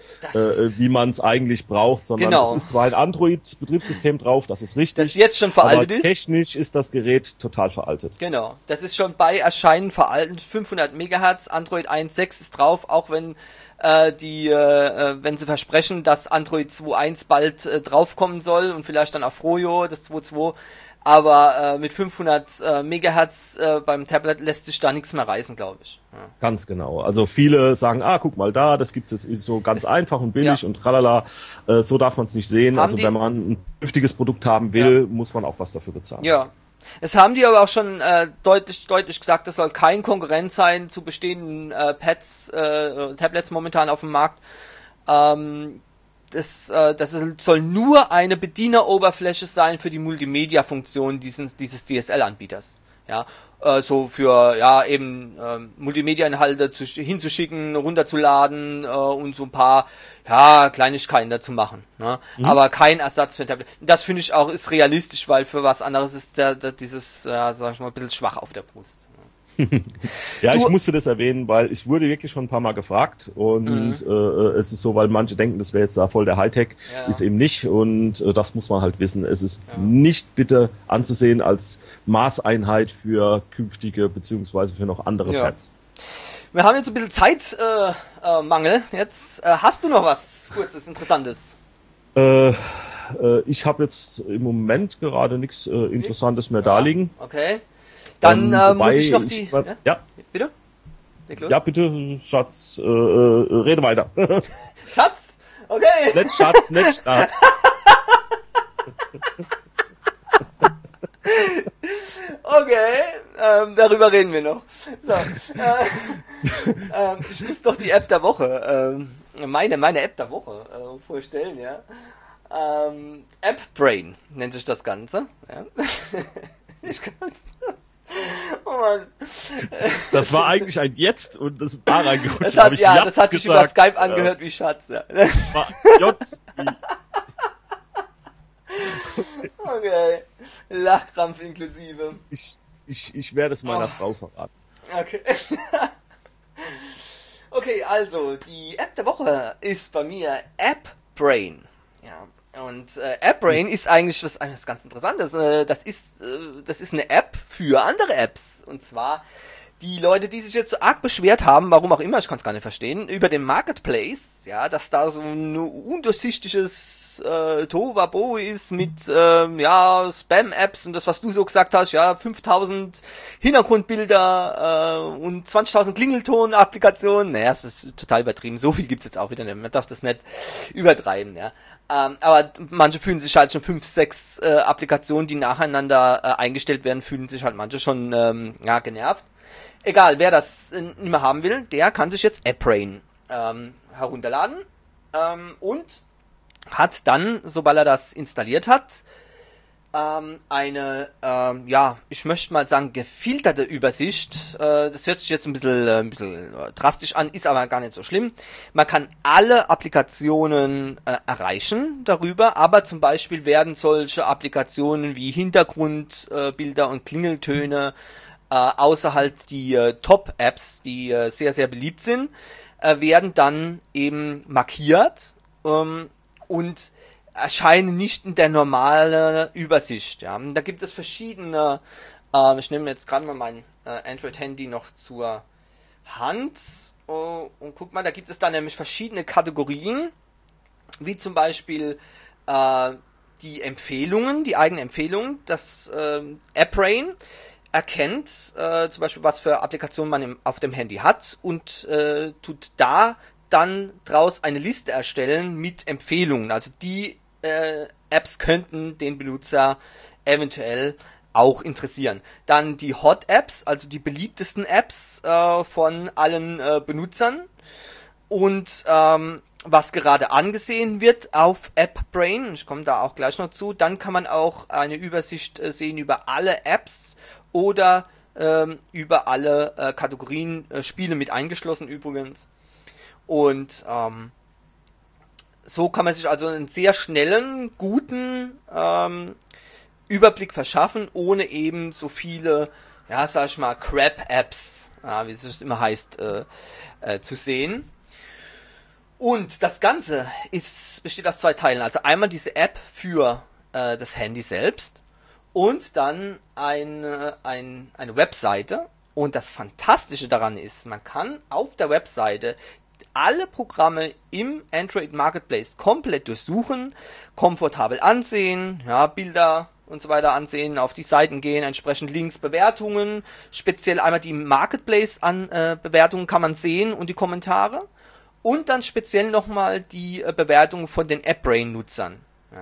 äh, wie man es eigentlich braucht, sondern genau. es ist zwar ein Android-Betriebssystem drauf, das ist richtig. Das jetzt schon veraltet ist. Technisch ist das Gerät total veraltet. Genau, das ist schon bei Erscheinen veraltet. fünfhundert Megahertz, Android eins Punkt sechs ist drauf, auch wenn äh, die, äh, wenn sie versprechen, dass Android zwei Punkt eins bald äh, draufkommen soll und vielleicht dann auf Froyo das zwei Punkt zwei. Aber äh, mit fünfhundert äh, Megahertz äh, beim Tablet lässt sich da nichts mehr reißen, glaube ich. Ja. Ganz genau. Also viele sagen, ah, guck mal da, das gibt's jetzt so ganz es, einfach und billig ja. und tralala. Äh, so darf man es nicht sehen. Haben also die, wenn man ein vernünftiges Produkt haben will, ja. muss man auch was dafür bezahlen. Ja. Es haben die aber auch schon äh, deutlich deutlich gesagt, das soll kein Konkurrent sein zu bestehenden äh, Pads, äh, Tablets momentan auf dem Markt. Ähm, Das, äh, das soll nur eine Bedieneroberfläche sein für die Multimedia-Funktion dieses, dieses D S L-Anbieters. Ja, äh, so für ja eben äh, Multimedia-Inhalte zu, hinzuschicken, runterzuladen äh, und so ein paar ja Kleinigkeiten dazu machen. Ne? Mhm. Aber kein Ersatz für ein Tablet. Das finde ich auch ist realistisch, weil für was anderes ist der, der dieses, ja, sag ich mal, ein bisschen schwach auf der Brust. Ja, ich musste das erwähnen, weil ich wurde wirklich schon ein paar Mal gefragt und mhm. äh, es ist so, weil manche denken, das wäre jetzt da voll der Hightech, ja. ist eben nicht und äh, das muss man halt wissen. Es ist ja. nicht bitte anzusehen als Maßeinheit für künftige beziehungsweise für noch andere ja. Pads. Wir haben jetzt ein bisschen Zeitmangel. Äh, äh, jetzt äh, hast du noch was Kurzes, Interessantes? Äh, äh, ich habe jetzt im Moment gerade nichts äh, Interessantes mehr ja. da liegen. Okay. Dann äh, muss ich noch die... Ich, ja? ja? Bitte? Ja, bitte, Schatz, äh, äh, rede weiter. Schatz? Okay. Nicht Schatz, nicht Schatz. Okay, ähm, darüber reden wir noch. So, äh, äh, ich muss doch die App der Woche, äh, meine, meine App der Woche äh, vorstellen, ja. Ähm, AppBrain nennt sich das Ganze. Ja. Ich kann's... Oh Mann. Das war eigentlich ein Jetzt und das ist da reingerutscht. Das hat, ich ja, das hat sich über Skype angehört ja. wie Schatz. Ja. War J. Okay. Lachkrampf inklusive. Ich, ich, ich werde es meiner oh. Frau verraten. Okay. Okay, also, die App der Woche ist bei mir AppBrain. Ja. Und äh, AppBrain ist eigentlich was, was ganz Interessantes. Äh, das ist äh, das ist eine App für andere Apps. Und zwar die Leute, die sich jetzt so arg beschwert haben, warum auch immer, ich kann es gar nicht verstehen, über den Marketplace, ja, dass da so ein undurchsichtiges äh, Tohuwabohu ist mit ähm, ja Spam-Apps und das, was du so gesagt hast, ja, fünftausend Hintergrundbilder äh, und zwanzigtausend Klingelton-Applikationen. Naja, das ist total übertrieben. So viel gibt's jetzt auch wieder nicht. Man darf das nicht übertreiben, ja. Ähm, aber manche fühlen sich halt schon fünf, sechs äh, Applikationen, die nacheinander äh, eingestellt werden, fühlen sich halt manche schon ähm, ja, genervt. Egal, wer das äh, nicht mehr haben will, der kann sich jetzt AppBrain ähm, herunterladen ähm, und hat dann, sobald er das installiert hat, ähm, eine, ähm, ja, ich möchte mal sagen, gefilterte Übersicht. Äh, das hört sich jetzt ein bisschen, äh, ein bisschen äh, drastisch an, ist aber gar nicht so schlimm. Man kann alle Applikationen äh, erreichen darüber, aber zum Beispiel werden solche Applikationen wie Hintergrundbilder äh, und Klingeltöne, äh, außer halt die äh, Top-Apps, die äh, sehr, sehr beliebt sind, äh, werden dann eben markiert ähm, und erscheinen nicht in der normalen Übersicht. Ja. Da gibt es verschiedene, äh, ich nehme jetzt gerade mal mein äh, Android-Handy noch zur Hand oh, und guck mal, da gibt es dann nämlich verschiedene Kategorien, wie zum Beispiel äh, die Empfehlungen, die eigenen Empfehlungen, das äh, AppBrain erkennt äh, zum Beispiel, was für Applikationen man im, auf dem Handy hat und äh, tut da dann draus eine Liste erstellen mit Empfehlungen. Also die äh, Apps könnten den Benutzer eventuell auch interessieren. Dann die Hot Apps, also die beliebtesten Apps äh, von allen äh, Benutzern und ähm, was gerade angesehen wird auf AppBrain. Ich komme da auch gleich noch zu. Dann kann man auch eine Übersicht äh, sehen über alle Apps oder ähm, über alle äh, Kategorien, äh, Spiele mit eingeschlossen übrigens. Und ähm, so kann man sich also einen sehr schnellen, guten ähm, Überblick verschaffen, ohne eben so viele, ja, sag ich mal, Crap-Apps, ja, wie es immer heißt, äh, äh, zu sehen. Und das Ganze ist, besteht aus zwei Teilen. Also einmal diese App für äh, das Handy selbst und dann eine, ein, eine Webseite. Und das Fantastische daran ist, man kann auf der Webseite alle Programme im Android Marketplace komplett durchsuchen, komfortabel ansehen, ja, Bilder und so weiter ansehen, auf die Seiten gehen, entsprechend Links, Bewertungen, speziell einmal die Marketplace-Bewertungen äh, kann man sehen und die Kommentare und dann speziell nochmal die äh, Bewertungen von den AppBrain-Nutzern.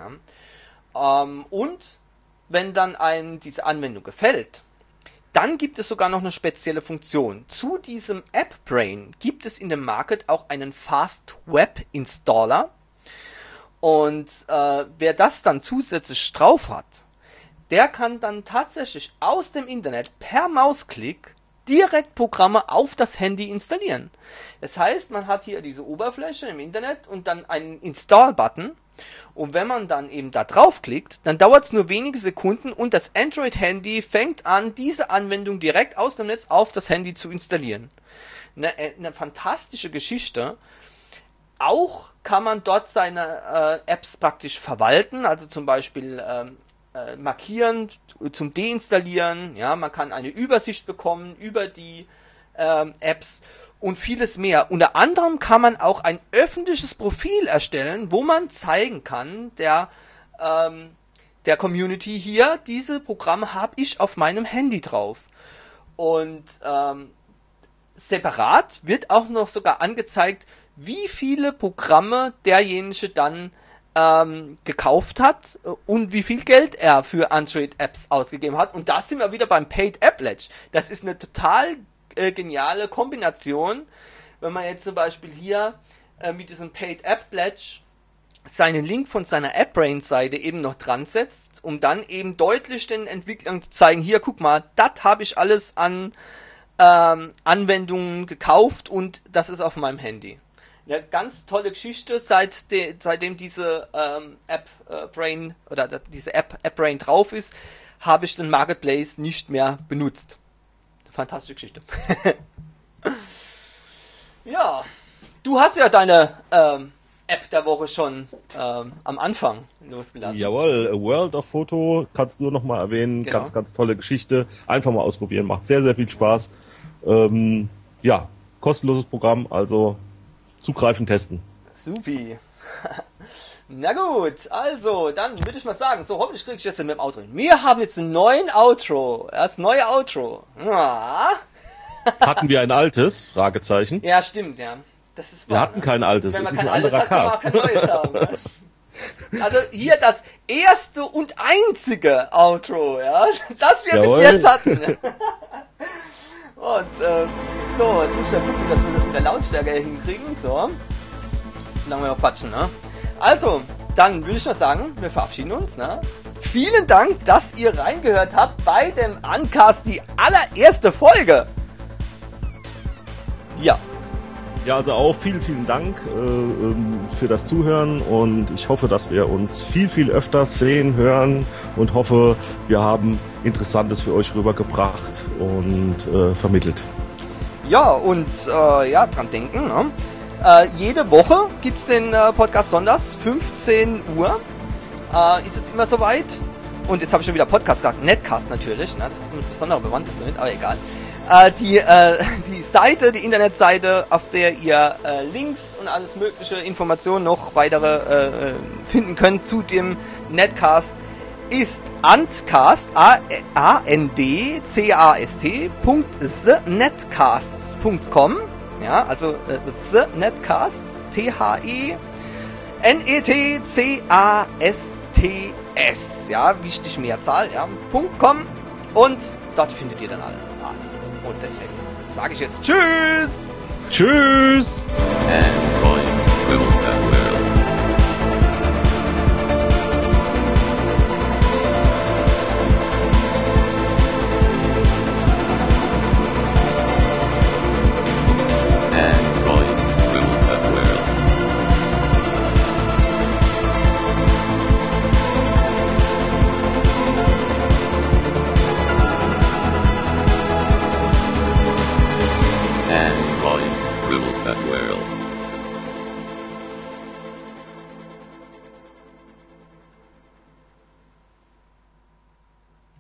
Ja. Ähm, und wenn dann einem diese Anwendung gefällt, dann gibt es sogar noch eine spezielle Funktion. Zu diesem AppBrain gibt es in dem Market auch einen Fast Web Installer. Und äh, wer das dann zusätzlich drauf hat, der kann dann tatsächlich aus dem Internet per Mausklick direkt Programme auf das Handy installieren. Das heißt, man hat hier diese Oberfläche im Internet und dann einen Install-Button. Und wenn man dann eben da draufklickt, dann dauert es nur wenige Sekunden und das Android-Handy fängt an, diese Anwendung direkt aus dem Netz auf das Handy zu installieren. Eine, eine fantastische Geschichte. Auch kann man dort seine äh, Apps praktisch verwalten, also zum Beispiel ähm, äh, markieren, zum Deinstallieren. Ja, man kann eine Übersicht bekommen über die ähm, Apps. Und vieles mehr. Unter anderem kann man auch ein öffentliches Profil erstellen, wo man zeigen kann, der, ähm, der Community hier, diese Programme habe ich auf meinem Handy drauf. Und ähm, separat wird auch noch sogar angezeigt, wie viele Programme derjenige dann ähm, gekauft hat und wie viel Geld er für Android-Apps ausgegeben hat. Und da sind wir wieder beim Paid App Pledge. Das ist eine total Äh, geniale Kombination, wenn man jetzt zum Beispiel hier äh, mit diesem Paid App Pledge seinen Link von seiner AppBrain-Seite eben noch dran setzt, um dann eben deutlich den Entwicklern zu zeigen, hier guck mal, das habe ich alles an ähm, Anwendungen gekauft und das ist auf meinem Handy. Eine ganz tolle Geschichte, seit de, seitdem diese ähm, AppBrain äh, oder diese App AppBrain drauf ist, habe ich den Marketplace nicht mehr benutzt. Fantastische Geschichte. Ja, du hast ja deine ähm, App der Woche schon ähm, am Anfang losgelassen. Jawohl, World of Photo, kannst du nur noch mal erwähnen. Genau. Ganz, ganz tolle Geschichte. Einfach mal ausprobieren, macht sehr, sehr viel Spaß. Ähm, ja, kostenloses Programm, also zugreifen, testen. Supi. Na gut, also, dann würde ich mal sagen, so, hoffentlich kriege ich jetzt mit dem Outro hin. Wir haben jetzt einen neuen Outro, das neue Outro. Ja. Hatten wir ein altes? Fragezeichen. Ja, stimmt, ja. Das ist wahr, wir hatten ne? kein altes, es ist ein anderer hat, Cast. Kann man auch kein neues haben, ne? Also hier das erste und einzige Outro, ja, das wir Jawohl. bis jetzt hatten. Und, äh, so, jetzt muss ich ja gucken, dass wir das mit der Lautstärke hinkriegen, so. Solange wir noch quatschen, ne? Also, dann würde ich mal sagen, wir verabschieden uns. Ne? Vielen Dank, dass ihr reingehört habt bei dem Uncast, die allererste Folge. Ja. Ja, also auch vielen, vielen Dank äh, für das Zuhören und ich hoffe, dass wir uns viel, viel öfters sehen, hören und hoffe, wir haben Interessantes für euch rübergebracht und äh, vermittelt. Ja, und äh, ja, dran denken, ne? Äh, jede Woche gibt's den äh, Podcast sonntags, fünfzehn Uhr. Äh, ist es immer soweit. Und jetzt habe ich schon wieder Podcast gesagt, Netcast natürlich, ne? Das ist eine besondere Bewandtnis damit, aber egal. Äh, die, äh, die Seite, die Internetseite, auf der ihr äh, Links und alles mögliche Informationen noch weitere äh, finden könnt zu dem Netcast, ist Antcast, A N D C A S T, the netcasts punkt com. Ja, also äh, The Netcasts, T H E N E T C A S T S, ja, wichtig Mehrzahl, ja, .com und dort findet ihr dann alles. Also, und deswegen sage ich jetzt Tschüss! Tschüss!